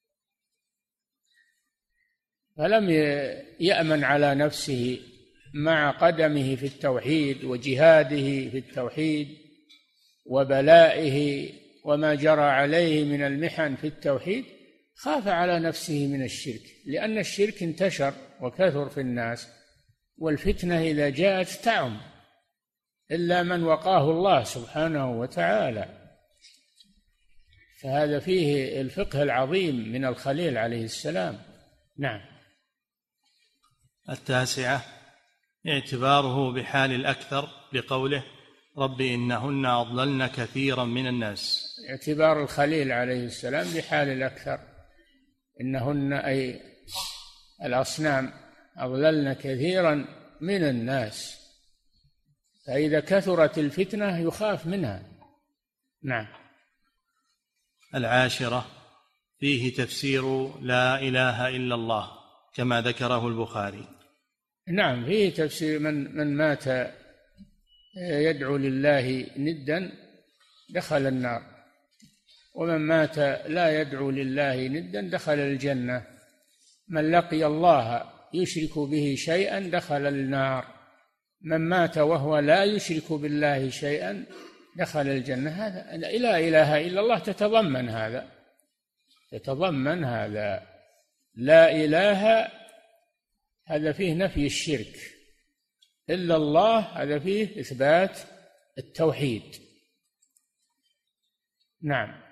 فلم يأمن على نفسه مع قدمه في التوحيد وجهاده في التوحيد وبلائه وما جرى عليه من المحن في التوحيد، خاف على نفسه من الشرك، لأن الشرك انتشر وكثر في الناس، والفتنة إذا جاءت تعم إلا من وقاه الله سبحانه وتعالى. فهذا فيه الفقه العظيم من الخليل عليه السلام. نعم. التاسعة اعتباره بحال الأكثر لقوله رب إنهن أضللن كثيرا من الناس. اعتبار الخليل عليه السلام بحال الأكثر، إنهن أي الأصنام أضللن كثيرا من الناس، فإذا كثرت الفتنة يخاف منها. نعم. العاشرة فيه تفسير لا إله إلا الله كما ذكره البخاري. نعم، فيه تفسير من مات يدعو لله ندا دخل النار، ومن مات لا يدعو لله ندا دخل الجنة. من لقي الله يشرك به شيئا دخل النار، من مات وهو لا يشرك بالله شيئا دخل الجنة. هذا لا إله إلا الله تتضمن هذا. لا إله هذا فيه نفي الشرك، إلا الله هذا فيه إثبات التوحيد. نعم.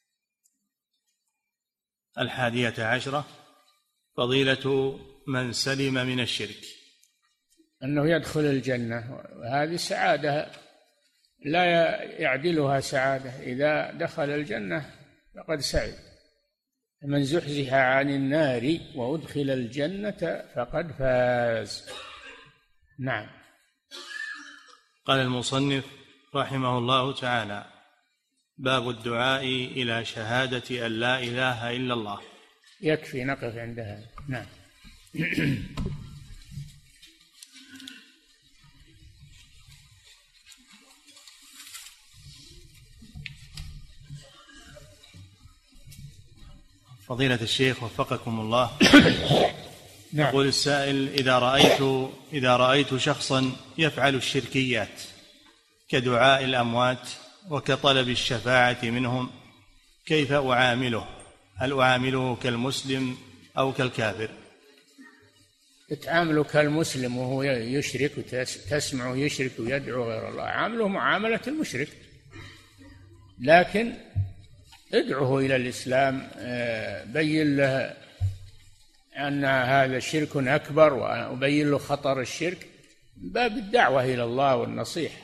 11 فضيلة من سلم من الشرك، أنه يدخل الجنة، وهذه السعادة لا يعدلها سعادة. إذا دخل الجنة فقد سعد. من زحزح عن النار وأدخل الجنة فقد فاز. نعم. قال المصنف رحمه الله تعالى: باب الدعاء إلى شهادة أن لا إله إلا الله. يكفي نقف عندها. نعم. فضيلة الشيخ وفقكم الله. نعم. يقول السائل: إذا رأيت شخصا يفعل الشركيات كدعاء الأموات وكطلب الشفاعة منهم، كيف أعامله؟ هل أعامله كالمسلم أو كالكافر؟ تعامله كالمسلم وهو يشرك وتسمع يشرك ويدعو غير الله، عامله معاملة المشرك، لكن ادعه إلى الإسلام، بين له أن هذا شرك أكبر وبين له خطر الشرك، باب الدعوة إلى الله والنصيحة.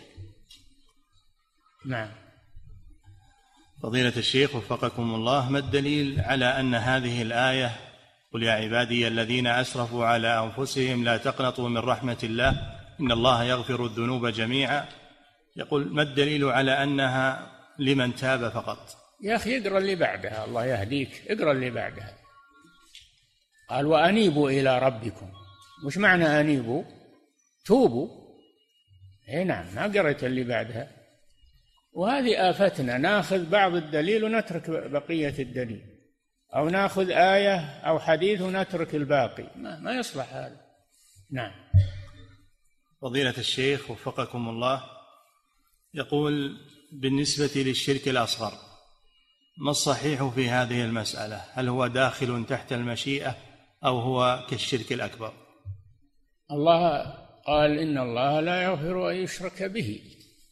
نعم. فضيلة الشيخ وفقكم الله، ما الدليل على أن هذه الآية قل يا عبادي الذين أسرفوا على أنفسهم لا تقنطوا من رحمة الله إن الله يغفر الذنوب جميعا، يقول ما الدليل على أنها لمن تاب فقط؟ يا أخي اقرأ اللي بعدها، الله يهديك، اقرأ اللي بعدها. قال وأنيبوا إلى ربكم. وش معنى أنيبوا؟ توبوا. اي نعم، ما قرأت اللي بعدها. وهذه آفتنا، ناخذ بعض الدليل ونترك بقية الدليل، أو ناخذ آية أو حديث ونترك الباقي، ما يصلح هذا. نعم. فضيلة الشيخ وفقكم الله، يقول بالنسبة للشرك الأصغر ما الصحيح في هذه المسألة؟ هل هو داخل تحت المشيئة أو هو كالشرك الأكبر؟ الله قال إن الله لا يغفر أن يشرك به،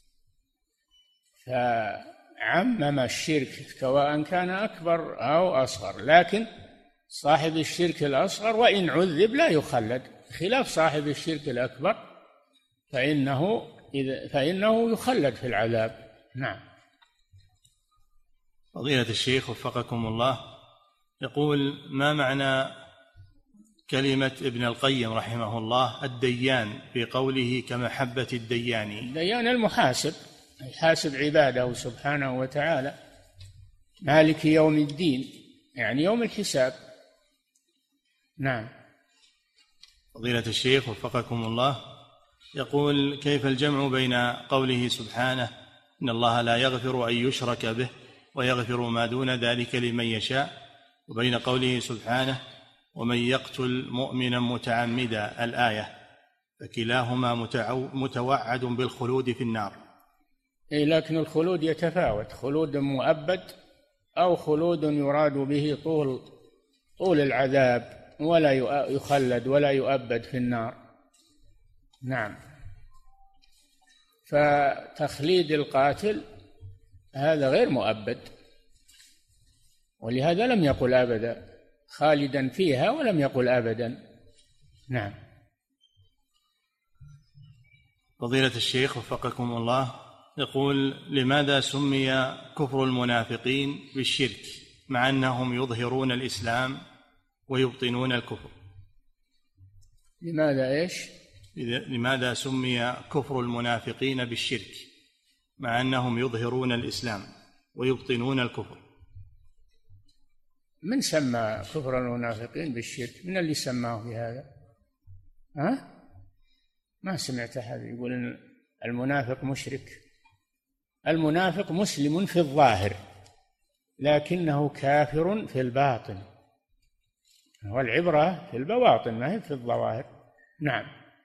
فعمم الشرك سواء كان أكبر أو أصغر، لكن صاحب الشرك الأصغر وإن عذب لا يخلد، خلاف صاحب الشرك الأكبر فإنه يخلد في العذاب. نعم. فضيلة الشيخ وفقكم الله، يقول ما معنى كلمة ابن القيم رحمه الله الديان في قوله كمحبة الديان؟ الديان المحاسب، يحاسب عباده سبحانه وتعالى، مالك يوم الدين يعني يوم الحساب. نعم. فضيلة الشيخ وفقكم الله، يقول كيف الجمع بين قوله سبحانه إن الله لا يغفر أن يشرك به ويغفر ما دون ذلك لمن يشاء، وبين قوله سبحانه ومن يقتل مؤمنا متعمدا الآية، فكلاهما متوعد بالخلود في النار. لكن الخلود يتفاوت، خلود مؤبد أو خلود يراد به طول العذاب، ولا يخلد ولا يؤبد في النار. نعم. فتخليد القاتل هذا غير مؤبد، ولهذا لم يقل أبدا، خالدا فيها ولم يقل أبدا. نعم. فضيلة الشيخ وفقكم الله، يقول لماذا سمي كفر المنافقين بالشرك مع أنهم يظهرون الإسلام ويبطنون الكفر؟ لماذا إيش؟ لماذا سمي كفر المنافقين بالشرك مع أنهم يظهرون الإسلام ويبطنون الكفر؟ من سمى كفر المنافقين بالشرك؟ من اللي سماه بهذا؟ ما سمعت هذا يقول إن المنافق مشرك. المنافق مسلم في الظاهر لكنه كافر في الباطن، والعبرة في البواطن ما هي في الظواهر. نعم.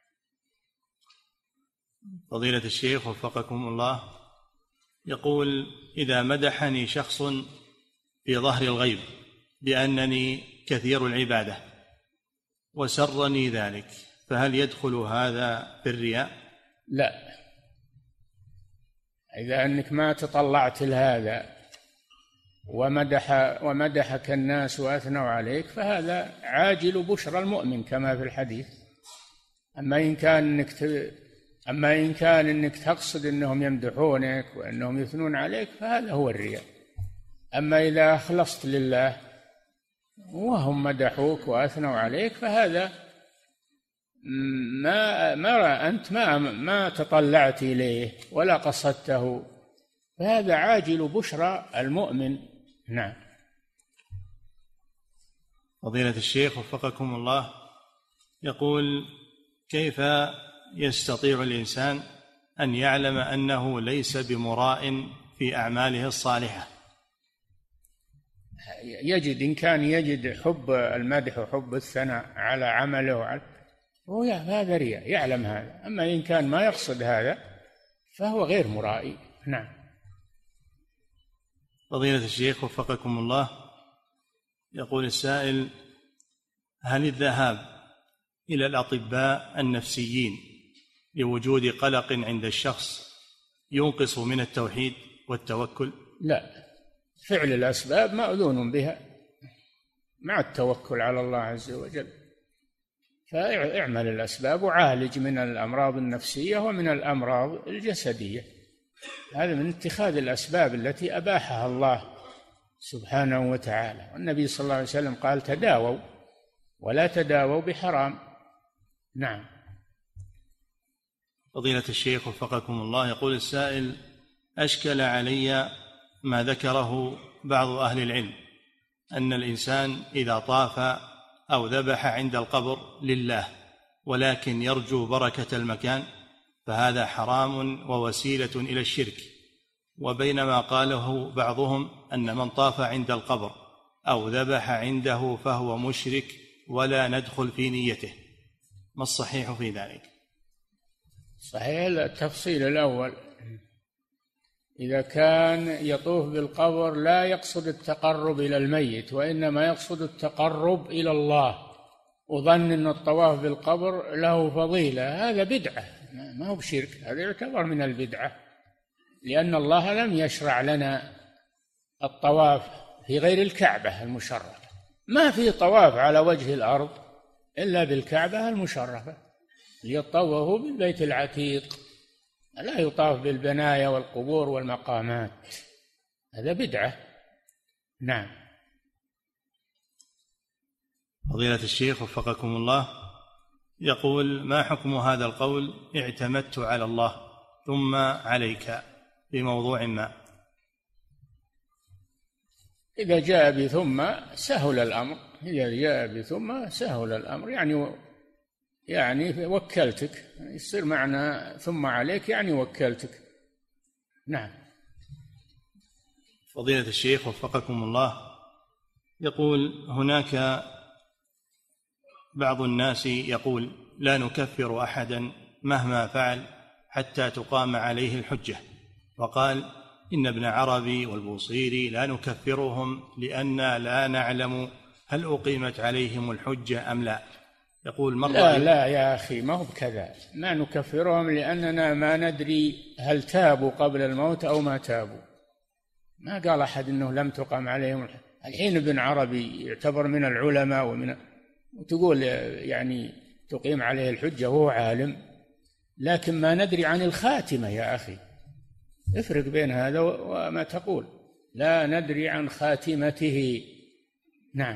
فضيلة الشيخ وفقكم الله، يقول إذا مدحني شخص في ظهر الغيب بأنني كثير العبادة وسرني ذلك، فهل يدخل هذا في الرياء؟ لا، إذا أنك ما تطلعت لهذا ومدحك الناس وأثنوا عليك فهذا عاجل بشرى المؤمن كما في الحديث. أما إن كان أنك تقصد أنهم يمدحونك وأنهم يثنون عليك فهذا هو الرياء. أما إذا أخلصت لله وهم مدحوك وأثنوا عليك فهذا أنت ما تطلعت إليه ولا قصدته، فهذا عاجل بشرى المؤمن. نعم. فضيلة الشيخ وفقكم الله، يقول كيف يستطيع الإنسان أن يعلم أنه ليس بمراء في أعماله الصالحة؟ إن كان يجد حب المدح وحب الثناء على عمله هذا رياء، يعلم هذا. أما إن كان ما يقصد هذا فهو غير مرائي. نعم. فضيلة الشيخ وفقكم الله، يقول السائل هل الذهاب إلى الأطباء النفسيين لوجود قلق عند الشخص ينقص من التوحيد والتوكل؟ لا، فعل الأسباب مأذون بها مع التوكل على الله عز وجل، فاعمل الأسباب وعالج من الأمراض النفسية ومن الأمراض الجسدية. هذا من اتخاذ الأسباب التي أباحها الله سبحانه وتعالى. والنبي صلى الله عليه وسلم قال: تداووا ولا تداووا بحرام. نعم. فضيلة الشيخ وفقكم الله، يقول السائل: أشكل علي ما ذكره بعض أهل العلم أن الإنسان إذا طاف أو ذبح عند القبر لله ولكن يرجو بركة المكان فهذا حرام ووسيلة إلى الشرك، وبينما قاله بعضهم أن من طاف عند القبر أو ذبح عنده فهو مشرك ولا ندخل في نيته، ما الصحيح في ذلك؟ صحيح التفصيل الأول، إذا كان يطوف بالقبر لا يقصد التقرب إلى الميت وإنما يقصد التقرب إلى الله، وظن أن الطواف بالقبر له فضيلة، هذا بدعة، ما هو بشرك، هذا يعتبر من البدعة، لأن الله لم يشرع لنا الطواف في غير الكعبة المشرفة، ما في طواف على وجه الأرض إلا بالكعبة المشرفة، ليطوفوا بالبيت العتيق، لا يطاف بالبنايا والقبور والمقامات، هذا بدعة. نعم. فضيلة الشيخ وفقكم الله، يقول: ما حكم هذا القول: اعتمدت على الله ثم عليك في موضوع ما؟ إذا جاء بثم سهل الأمر، إذا جاء بثم سهل الأمر، يعني وكلتك، يصير معنى ثم عليك يعني وكلتك. نعم. فضيلة الشيخ وفقكم الله، يقول: هناك بعض الناس يقول: لا نكفر أحدا مهما فعل حتى تقام عليه الحجة، وقال: إن ابن عربي والبوصيري لا نكفرهم لأننا لا نعلم هل أقيمت عليهم الحجة أم لا. يقول: لا يا أخي، ما هو بكذا، ما نكفرهم لأننا ما ندري هل تابوا قبل الموت أو ما تابوا، ما قال أحد أنه لم تقام عليهم الحجة. الحين ابن عربي يعتبر من العلماء وتقول يعني تقيم عليه الحجة وهو عالم، لكن ما ندري عن الخاتمة يا أخي، افرق بين هذا وما تقول لا ندري عن خاتمته. نعم.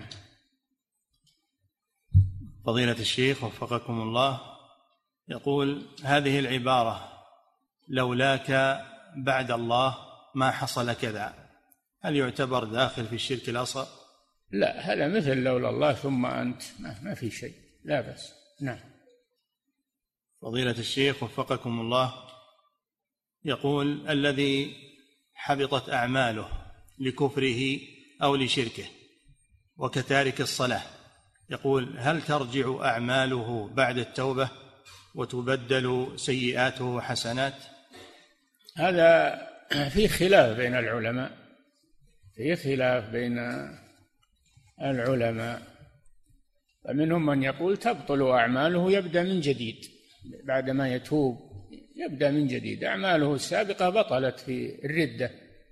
فضيلة الشيخ وفقكم الله، يقول: هذه العبارة لولاك بعد الله ما حصل كذا، هل يعتبر داخل في الشرك الأصغر؟ لا، هذا مثل لولا الله ثم أنت، ما في شيء، لا بأس. نعم. فضيلة الشيخ وفقكم الله، يقول: الذي حبطت أعماله لكفره أو لشركه وكتارك الصلاة، يقول: هل ترجع أعماله بعد التوبة وتبدل سيئاته حسنات؟ هذا في خلاف بين العلماء، فمنهم من يقول تبطل أعماله، يبدأ من جديد بعدما يتوب، يبدأ من جديد، أعماله السابقة بطلت في الردة،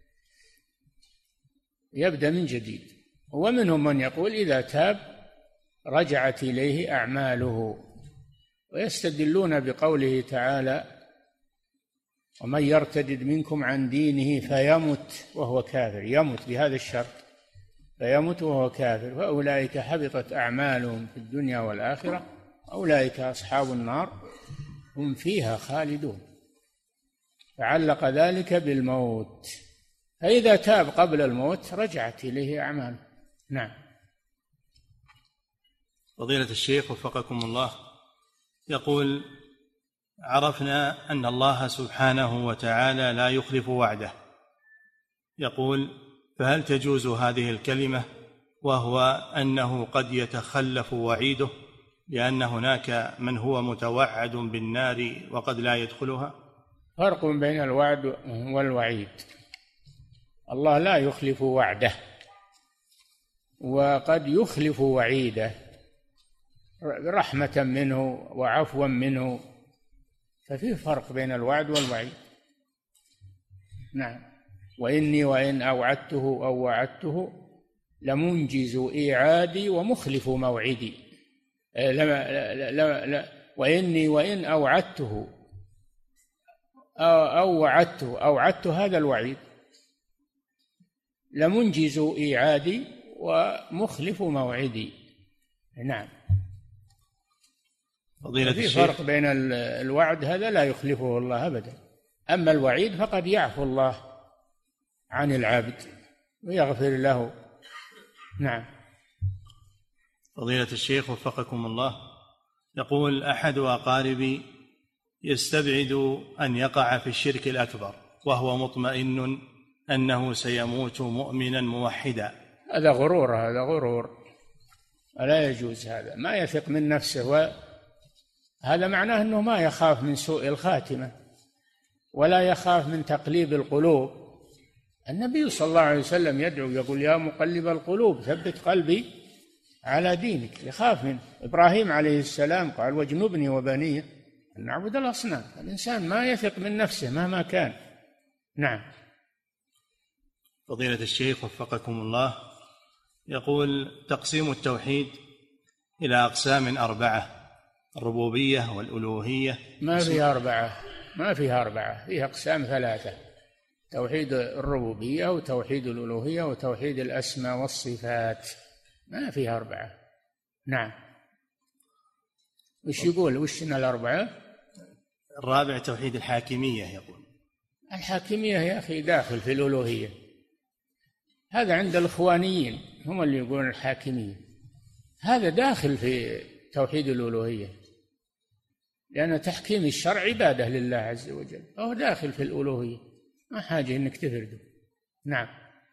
يبدأ من جديد. ومنهم من يقول إذا تاب رجعت إليه أعماله، ويستدلون بقوله تعالى: ومن يرتد منكم عن دينه فيمت وهو كافر، يمت بهذا الشرط، فيمت وهو كافر، فأولئك حبطت أعمالهم في الدنيا والآخرة، أولئك أصحاب النار هم فيها خالدون، فعلق ذلك بالموت، فإذا تاب قبل الموت رجعت إليه أعماله. نعم. فضيلة الشيخ وفقكم الله، يقول: عرفنا أن الله سبحانه وتعالى لا يخلف وعده، يقول: فهل تجوز هذه الكلمة وهو أنه قد يتخلف وعيده لأن هناك من هو متوعد بالنار وقد لا يدخلها؟ فرق بين الوعد والوعيد، الله لا يخلف وعده وقد يخلف وعيده، رحمة منه وعفوا منه، ففي فرق بين الوعد والوعيد. نعم. وإني وإن أوعدته أو وعدته لمنجز إيعادي ومخلف موعدي. لا وإني وإن أوعدته أو وعدته، أوعدته هذا الوعيد، لمنجز إيعادي ومخلف موعدي. نعم. في فرق بين الوعد، هذا لا يخلفه الله أبدا، أما الوعيد فقد يعفو الله عن العبد ويغفر له. نعم. فضيلة الشيخ وفقكم الله، يقول أحد أقاربي يستبعد أن يقع في الشرك الأكبر وهو مطمئن أنه سيموت مؤمنا موحدا. هذا غرور، هذا غرور، لا يجوز. هذا ما يثق من نفسه، وهذا معناه أنه ما يخاف من سوء الخاتمة ولا يخاف من تقليب القلوب. النبي صلى الله عليه وسلم يدعو يقول يا مقلب القلوب ثبت قلبي على دينك. يخاف من إبراهيم عليه السلام قال واجنبني وبني أن نعبد الأصنام. الإنسان ما يثق من نفسه مهما كان. نعم. فضيلة الشيخ وفقكم الله، يقول تقسيم التوحيد إلى أقسام 4: الربوبية والألوهية. ما فيها 4، ما فيها 4، فيها أقسام 3: توحيد الربوبية وتوحيد الألوهية وتوحيد الأسماء والصفات، ما فيها 4. نعم. وش يقول؟ وشنا 4؟ الرابع توحيد الحاكمية. يقول الحاكمية يا أخي داخل في الألوهية، هذا عند الإخوانيين هم اللي يقولون الحاكمية، هذا داخل في توحيد الألوهية، لأن تحكيم الشرع عبادة لله عز وجل، فهو داخل في الألوهية، ما حاجة إنك تفرده. نعم.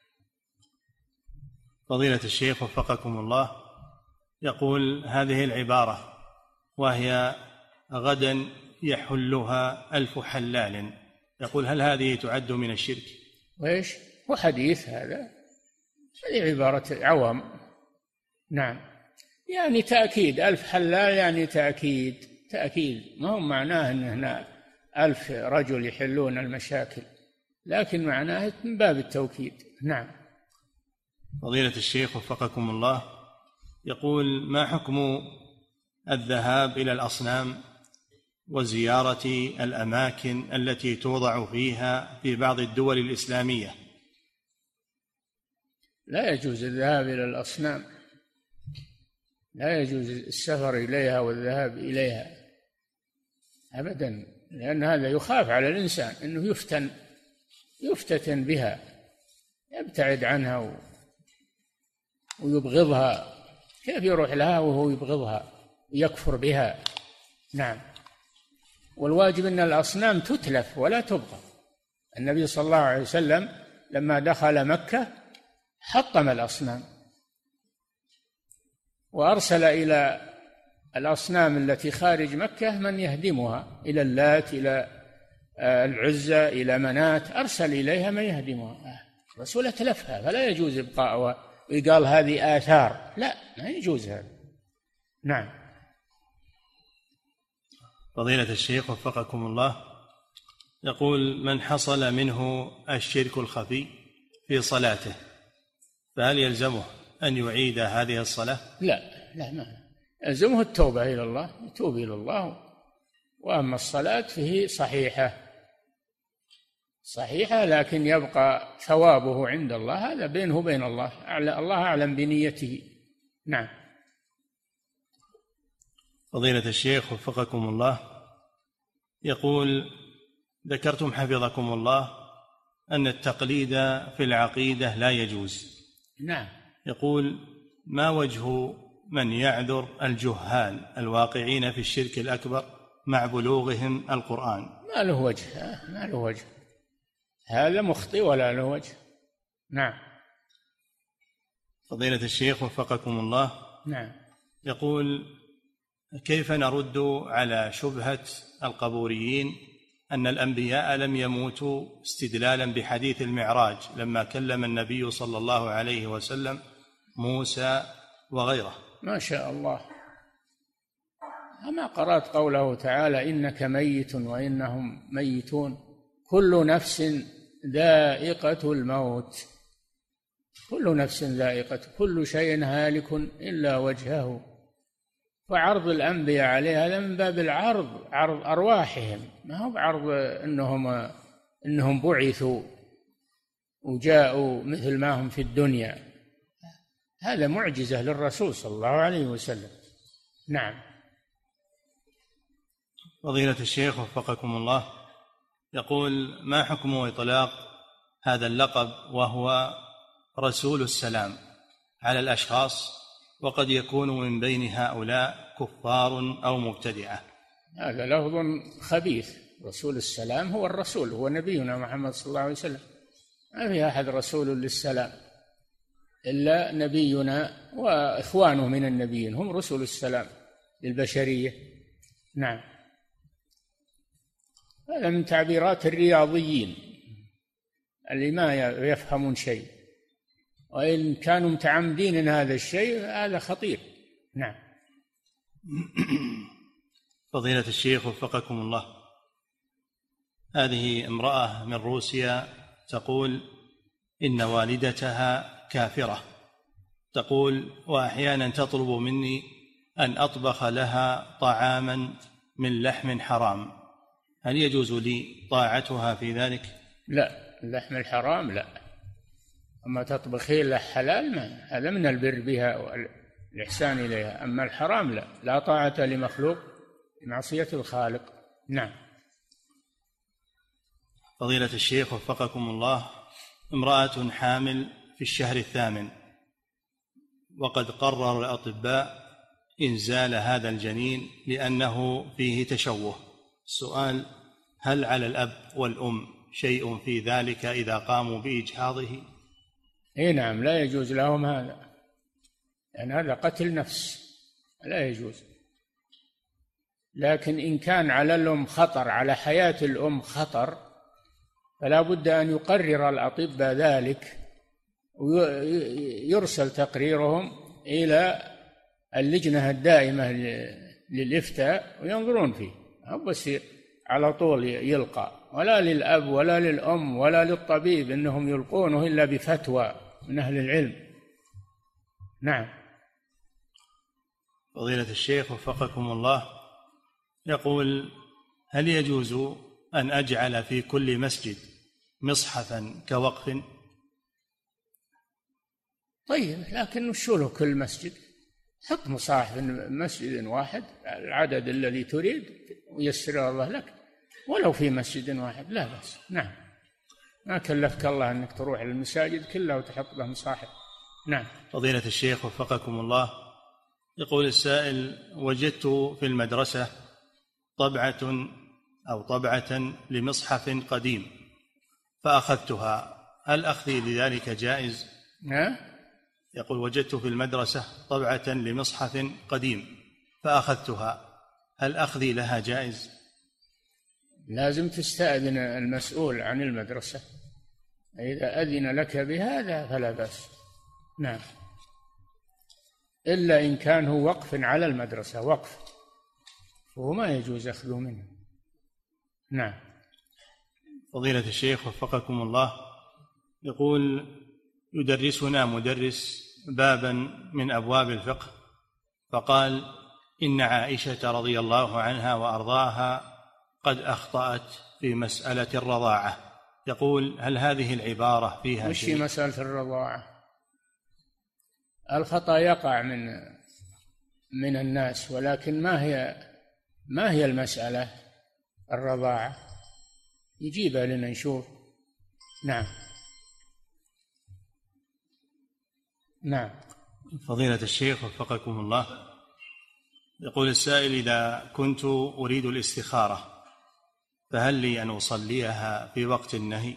فضيلة الشيخ وفقكم الله، يقول هذه العبارة وهي غدا يحلها 1000 حلال، يقول هل هذه تعد من الشرك؟ وإيش هو حديث هذا؟ هذه عبارة عوام. نعم. يعني تأكيد 1000 حلال، يعني تأكيد، ما هو معناه أن هنا 1000 رجل يحلون المشاكل، لكن معناه من باب التوكيد. نعم. فضيلة الشيخ وفقكم الله، يقول ما حكم الذهاب إلى الأصنام وزيارة الأماكن التي توضع فيها في بعض الدول الإسلامية؟ لا يجوز الذهاب إلى الأصنام، لا يجوز السفر إليها والذهاب إليها أبدا، لأن هذا يخاف على الإنسان أنه يفتتن بها، يبتعد عنها ويبغضها. كيف يروح لها وهو يبغضها ويكفر بها؟ نعم. والواجب أن الأصنام تتلف ولا تبقى. النبي صلى الله عليه وسلم لما دخل مكة حطم الأصنام وأرسل إلى الأصنام التي خارج مكة من يهدمها، إلى اللات، إلى العزى، إلى منات، أرسل إليها من يهدمها. الرسول أتلفها، فلا يجوز إبقاؤها ويقال هذه آثار، لا، ما يجوز هذا. نعم. فضيلة الشيخ وفقكم الله، يقول من حصل منه الشرك الخفي في صلاته فهل يلزمه أن يعيد هذه الصلاة؟ لا، ما يلزمه التوبة إلى الله، يتوب إلى الله. وأما الصلاة فهي صحيحة لكن يبقى ثوابه عند الله، هذا بينه وبين الله، الله أعلم بنيته. نعم. فضيلة الشيخ وفقكم الله، يقول ذكرتم حفظكم الله أن التقليد في العقيدة لا يجوز. نعم. يقول ما وجه من يعذر الجهال الواقعين في الشرك الأكبر مع بلوغهم القرآن؟ ما له وجه، هذا مخطئ ولا له وجه. نعم. فضيلة الشيخ وفقكم الله، نعم. يقول كيف نرد على شبهة القبوريين أن الأنبياء لم يموتوا استدلالا بحديث المعراج لما كلم النبي صلى الله عليه وسلم موسى وغيره؟ ما شاء الله، أما قرأت قوله تعالى إنك ميت وإنهم ميتون كل نفس ذائقة الموت، كل نفس ذائقة، كل شيء هالك إلا وجهه. وعرض الأنبياء عليه هذا من باب العرض، عرض أرواحهم، ما هو بعرض إنهم بعثوا وجاءوا مثل ما هم في الدنيا. هذا معجزة للرسول صلى الله عليه وسلم. نعم. فضيلة الشيخ وفقكم الله، يقول: ما حكم إطلاق هذا اللقب وهو رسول السلام على الأشخاص وقد يكون من بين هؤلاء كفار أو مبتدعة؟ هذا لفظ خبيث. رسول السلام هو الرسول، هو نبينا محمد صلى الله عليه وسلم، ما في أحد رسول للسلام إلا نبينا وإخوانه من النبيين، هم رسل السلام للبشرية. نعم. هذا من تعبيرات الرياضيين اللي ما يفهمون شيء، وإن كانوا متعمدين هذا الشيء هذا خطير. نعم. فضيلة الشيخ وفقكم الله، هذه امرأة من روسيا تقول إن والدتها كافرة، تقول: وأحيانا تطلب مني أن أطبخ لها طعاما من لحم حرام، هل يجوز لي طاعتها في ذلك؟ لا، اللحم الحرام لا، أما تطبخين له حلال ما هذا من البر بها والإحسان إليها، أما الحرام لا، لا طاعة لمخلوق بمعصية الخالق. نعم. فضيلة الشيخ وفقكم الله، امرأة حامل في الشهر الثامن وقد قرر الأطباء إنزال هذا الجنين لأنه فيه تشوه، السؤال: هل على الأب والأم شيء في ذلك إذا قاموا بإجهاضه؟ نعم، لا يجوز لهم هذا، لأن هذا قتل نفس، لا يجوز. لكن إن كان على الأم خطر، على حياة الأم خطر، فلا بد أن يقرر الأطباء ذلك ويرسل تقريرهم إلى اللجنة الدائمة للإفتاء وينظرون فيه، بس على طول يلقى، ولا للأب ولا للأم ولا للطبيب إنهم يلقونه إلا بفتوى من أهل العلم. نعم. فضيلة الشيخ وفقكم الله، يقول: هل يجوز أن أجعل في كل مسجد مصحفا كوقف؟ طيب، لكن وشو له كل مسجد؟ حط مصاحف مسجد واحد العدد الذي تريد ويسر الله لك، ولو في مسجد واحد لا بأس. نعم، ما كلفك الله أنك تروح للمساجد كلها وتحط له مصاحف. نعم. فضيلة الشيخ وفقكم الله، يقول السائل: وجدت في المدرسة طبعة لمصحف قديم فأخذتها، هل أخذي لذلك جائز؟ يقول: وجدت في المدرسة طبعة لمصحف قديم فأخذتها، هل أخذي لها جائز؟ لازم تستأذن المسؤول عن المدرسة، إذا أذن لك بهذا فلا بأس. نعم، إلا إن كان هو وقف على المدرسة، وقف، وما يجوز أخذه منه. نعم. فضيلة الشيخ وفقكم الله، يقول: يدرسنا مدرس بابا من أبواب الفقه فقال إن عائشة رضي الله عنها وأرضاها قد أخطأت في مسألة الرضاعة، يقول: هل هذه العبارة فيها شيء؟ وش مسألة الرضاعة؟ الخطأ يقع من الناس، ولكن ما هي المسألة الرضاعة؟ يجيبها لنا نشوف. نعم. نعم. فضيلة الشيخ وفقكم الله، يقول السائل: إذا كنت أريد الاستخارة فهل لي أن أصليها في وقت النهي؟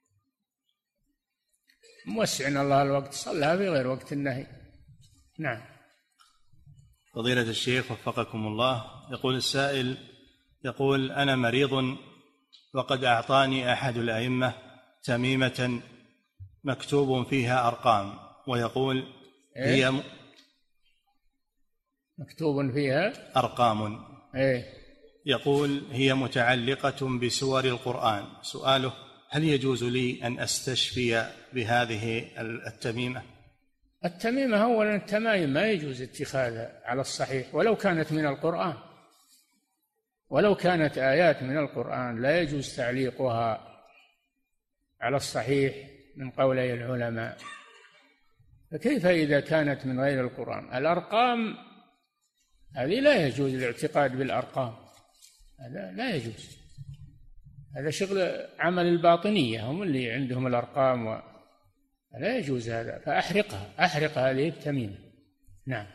موسعنا الله الوقت، صلها في غير وقت النهي. نعم. فضيلة الشيخ وفقكم الله، يقول السائل: يقول: أنا مريض وقد أعطاني أحد الأئمة تميمة مكتوب فيها أرقام، ويقول هي مكتوب فيها أرقام، إيه؟ يقول: هي متعلقة بسور القرآن. سؤاله: هل يجوز لي أن أستشفي بهذه التميمة؟ التميمة أولا، التمائم ما يجوز اتخاذها على الصحيح، ولو كانت من القرآن، ولو كانت آيات من القرآن لا يجوز تعليقها على الصحيح من قولي العلماء، فكيف إذا كانت من غير القرآن؟ الأرقام هذه لا يجوز الاعتقاد بالأرقام، هذا لا يجوز، هذا شغل عمل الباطنية، هم اللي عندهم الأرقام لا يجوز هذا، فأحرقها، أحرق هذه التميمة. نعم.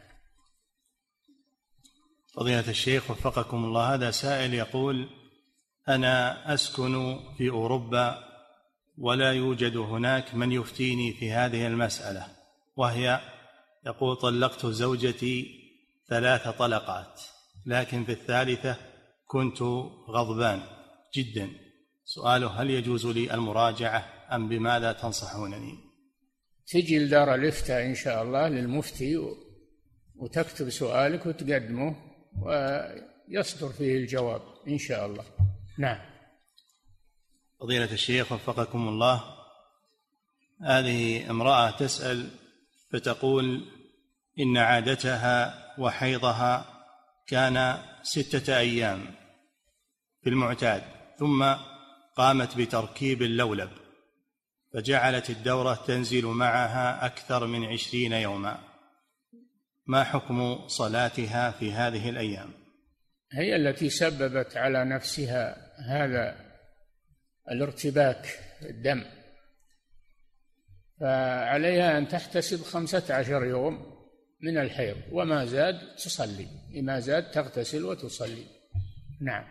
فضيلة الشيخ وفقكم الله، هذا سائل يقول: أنا أسكن في أوروبا ولا يوجد هناك من يفتيني في هذه المسألة، وهي يقول: طلقت زوجتي 3 طلقات، لكن في الثالثة كنت غضبان جدا. سؤاله: هل يجوز لي المراجعة أم بماذا تنصحونني؟ تجي لدار الإفتاء إن شاء الله للمفتي وتكتب سؤالك وتقدمه ويصدر فيه الجواب إن شاء الله. نعم. فضيلة الشيخ وفقكم الله، هذه امرأة تسأل فتقول إن عادتها وحيضها كان 6 أيام في المعتاد، ثم قامت بتركيب اللولب فجعلت الدورة تنزل معها أكثر من 20 يوما، ما حكم صلاتها في هذه الأيام؟ هي التي سببت على نفسها هذا الارتباك الدم، فعليها أن تحتسب 15 يوم من الحيض، وما زاد تصلي، ما زاد تغتسل وتصلي. نعم.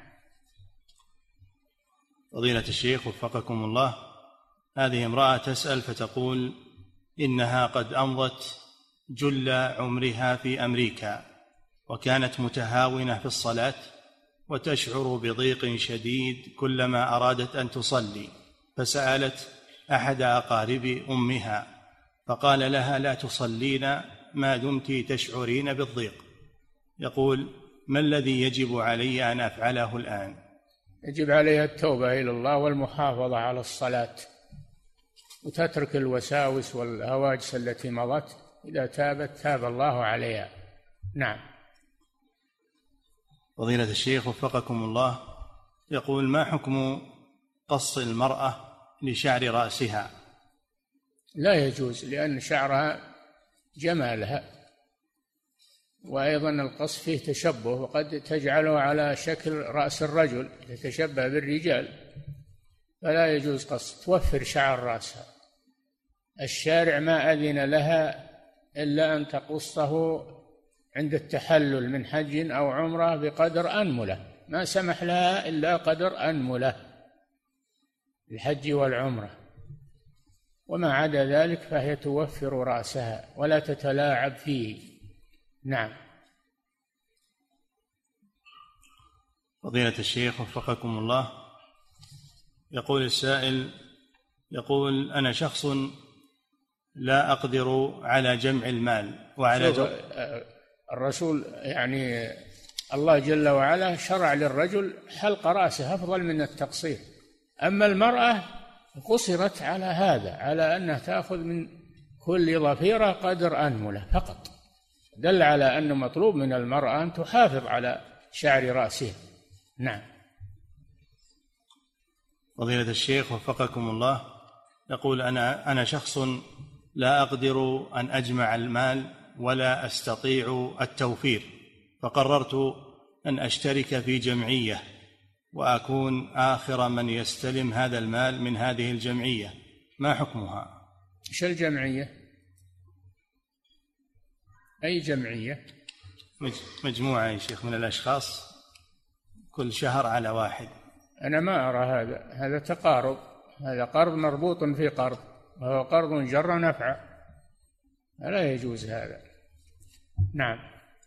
فضيلة الشيخ وفقكم الله، هذه امرأة تسأل فتقول إنها قد أمضت جل عمرها في أمريكا، وكانت متهاونة في الصلاة وتشعر بضيق شديد كلما أرادت أن تصلي، فسألت أحد أقارب أمها فقال لها: لا تصلين ما دمت تشعرين بالضيق. يقول: ما الذي يجب علي أن أفعله الآن؟ يجب عليها التوبة إلى الله والمحافظة على الصلاة، وتترك الوساوس والهواجس التي مضت، إذا تابت تاب الله عليها. نعم. فضيلة الشيخ وفقكم الله، يقول: ما حكم قص المرأة لشعر رأسها؟ لا يجوز، لأن شعرها جمالها، وأيضا القص فيه تشبه، وقد تجعله على شكل رأس الرجل يتشبه بالرجال، فلا يجوز قص، توفر شعر رأسها. الشارع ما أذن لها إلا أن تقصه عند التحلل من حج أو عمرة بقدر أنملة، ما سمح لها إلا قدر أنملة الحج والعمرة، وما عدا ذلك فهي توفر رأسها ولا تتلاعب فيه. نعم. فضيلة الشيخ وفقكم الله، يقول السائل: يقول: أنا شخص لا أقدر على جمع المال وعلى الرسول يعني الله جل وعلا شرع للرجل حلق رأسه أفضل من التقصير، أما المرأة قصرت على هذا، على أنها تأخذ من كل ضفيرة قدر أنملة فقط، دل على أنه مطلوب من المرأة أن تحافظ على شعر رأسها. نعم. فضيلة الشيخ وفقكم الله، يقول: أنا شخص لا أقدر أن أجمع المال ولا أستطيع التوفير، فقررت أن أشترك في جمعية وأكون آخر من يستلم هذا المال من هذه الجمعية، ما حكمها؟ إيش الجمعية؟ أي جمعية؟ مجموعة يا شيخ من الأشخاص كل شهر على واحد. أنا ما أرى هذا تقارب، هذا قرض مربوط في قرض، وهو قرض جر نفع، لا يجوز هذا. نعم.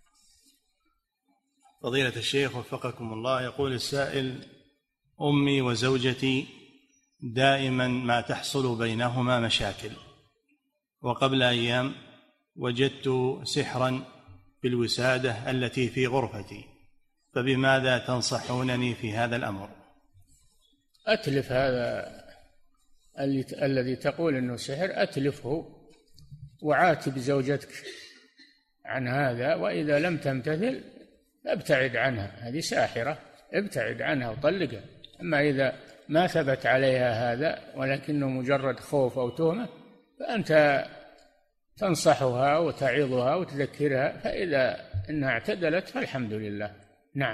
فضيلة الشيخ وفقكم الله، يقول السائل: أمي وزوجتي دائما ما تحصل بينهما مشاكل، وقبل أيام وجدت سحرا في الوسادة التي في غرفتي، فبماذا تنصحونني في هذا الأمر؟ أتلف هذا الذي تقول أنه سحر، أتلفه وعاتب زوجتك عن هذا، وإذا لم تمتثل ابتعد عنها، هذه ساحرة، ابتعد عنها وطلقها. أما إذا ما ثبت عليها هذا ولكنه مجرد خوف أو تهمة فأنت تنصحها وتعظها وتذكرها، فإذا إنها اعتدلت فالحمد لله. نعم.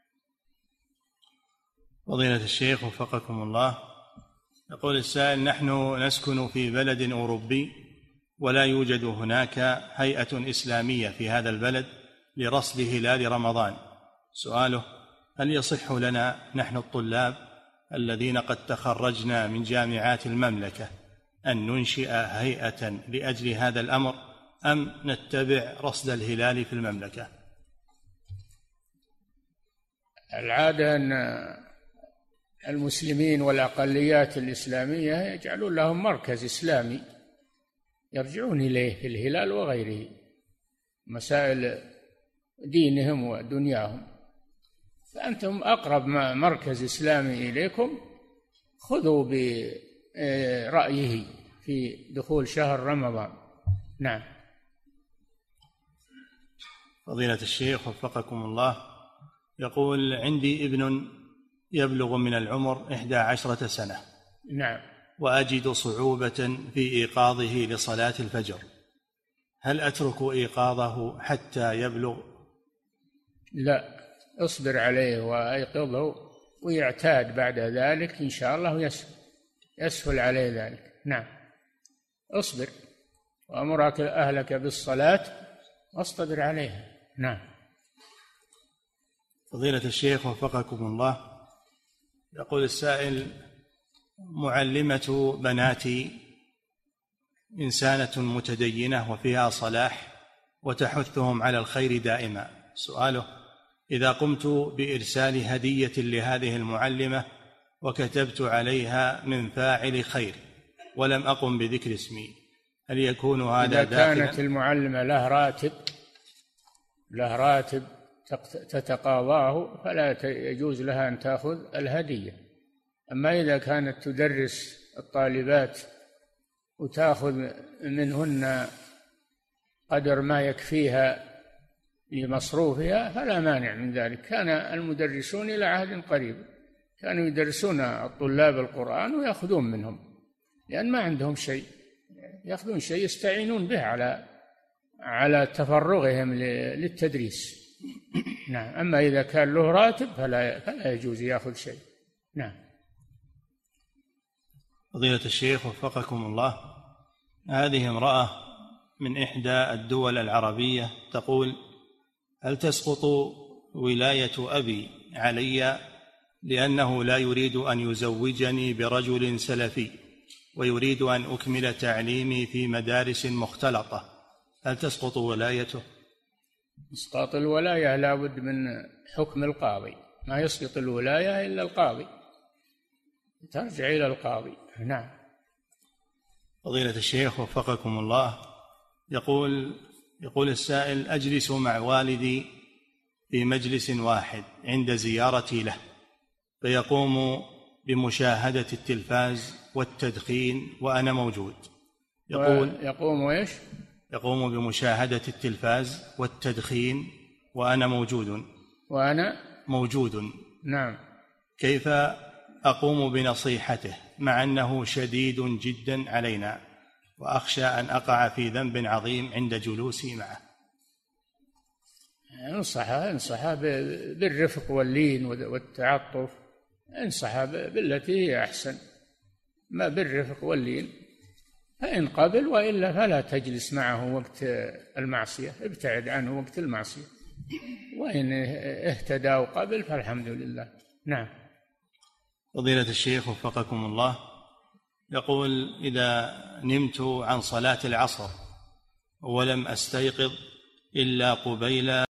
فضيلة الشيخ وفقكم الله، يقول السائل: نحن نسكن في بلد أوروبي ولا يوجد هناك هيئة إسلامية في هذا البلد لرصد هلال رمضان. سؤاله: هل يصح لنا نحن الطلاب الذين قد تخرجنا من جامعات المملكة أن ننشئ هيئة لأجل هذا الأمر، أم نتبع رصد الهلال في المملكة؟ العادة أن المسلمين والأقليات الإسلامية يجعلون لهم مركز إسلامي يرجعون إليه في الهلال وغيره، مسائل دينهم ودنياهم. فأنتم أقرب مركز إسلامي إليكم، خذوا برأيه في دخول شهر رمضان. نعم. فضيلة الشيخ وفقكم الله، يقول: عندي ابن يبلغ من العمر 11 سنة. نعم. وأجد صعوبة في إيقاظه لصلاة الفجر، هل أترك إيقاظه حتى يبلغ؟ لا، اصبر عليه وأيقظه ويعتاد بعد ذلك إن شاء الله يسهل عليه ذلك. نعم، اصبر وأمر أهلك بالصلاة واصطبر عليها. نعم. فضيلة الشيخ وفقكم الله، يقول السائل: معلمة بناتي إنسانة متدينة وفيها صلاح وتحثهم على الخير دائما. سؤاله: إذا قمت بإرسال هدية لهذه المعلمة وكتبت عليها من فاعل خير ولم أقم بذكر اسمي، هل يكون هذا داخلا؟ إذا كانت المعلمة له راتب تتقاضاه فلا يجوز لها أن تأخذ الهدية. أما إذا كانت تدرس الطالبات وتأخذ منهن قدر ما يكفيها لمصروفها فلا مانع من ذلك. كان المدرسون إلى عهد قريب كانوا يدرسون الطلاب القرآن ويأخذون منهم، لأن ما عندهم شيء، يأخذون شيء يستعينون به على تفرغهم للتدريس. نعم. أما إذا كان له راتب فلا يجوز يأخذ شيء. نعم. فضيلة الشيخ وفقكم الله، هذه امرأة من إحدى الدول العربية تقول: هل تسقط ولاية أبي علي لأنه لا يريد أن يزوجني برجل سلفي ويريد أن أكمل تعليمي في مدارس مختلطة، هل تسقط ولايته؟ إسقاط الولاية لا بد من حكم القاضي، ما يسقط الولاية إلا القاضي، ترجع إلى القاضي. نعم. فضيلة الشيخ وفقكم الله، يقول السائل: أجلس مع والدي في مجلس واحد عند زيارتي له، فيقوم بمشاهدة التلفاز والتدخين وأنا موجود. يقوم وإيش؟ يقوم بمشاهدة التلفاز والتدخين وأنا موجود. وأنا موجود. نعم. كيف أقوم بنصيحته مع أنه شديد جدا علينا، وأخشى أن أقع في ذنب عظيم عند جلوسي معه؟ انصحه بالرفق واللين والتعطف، انصحه بالتي هي أحسن، ما بالرفق واللين، فإن قبل، وإلا فلا تجلس معه وقت المعصية، ابتعد عنه وقت المعصية، وإن اهتدى وقبل فالحمد لله. نعم. فضيلة الشيخ وفقكم الله، يقول: إذا نمت عن صلاة العصر ولم أستيقظ إلا قبيل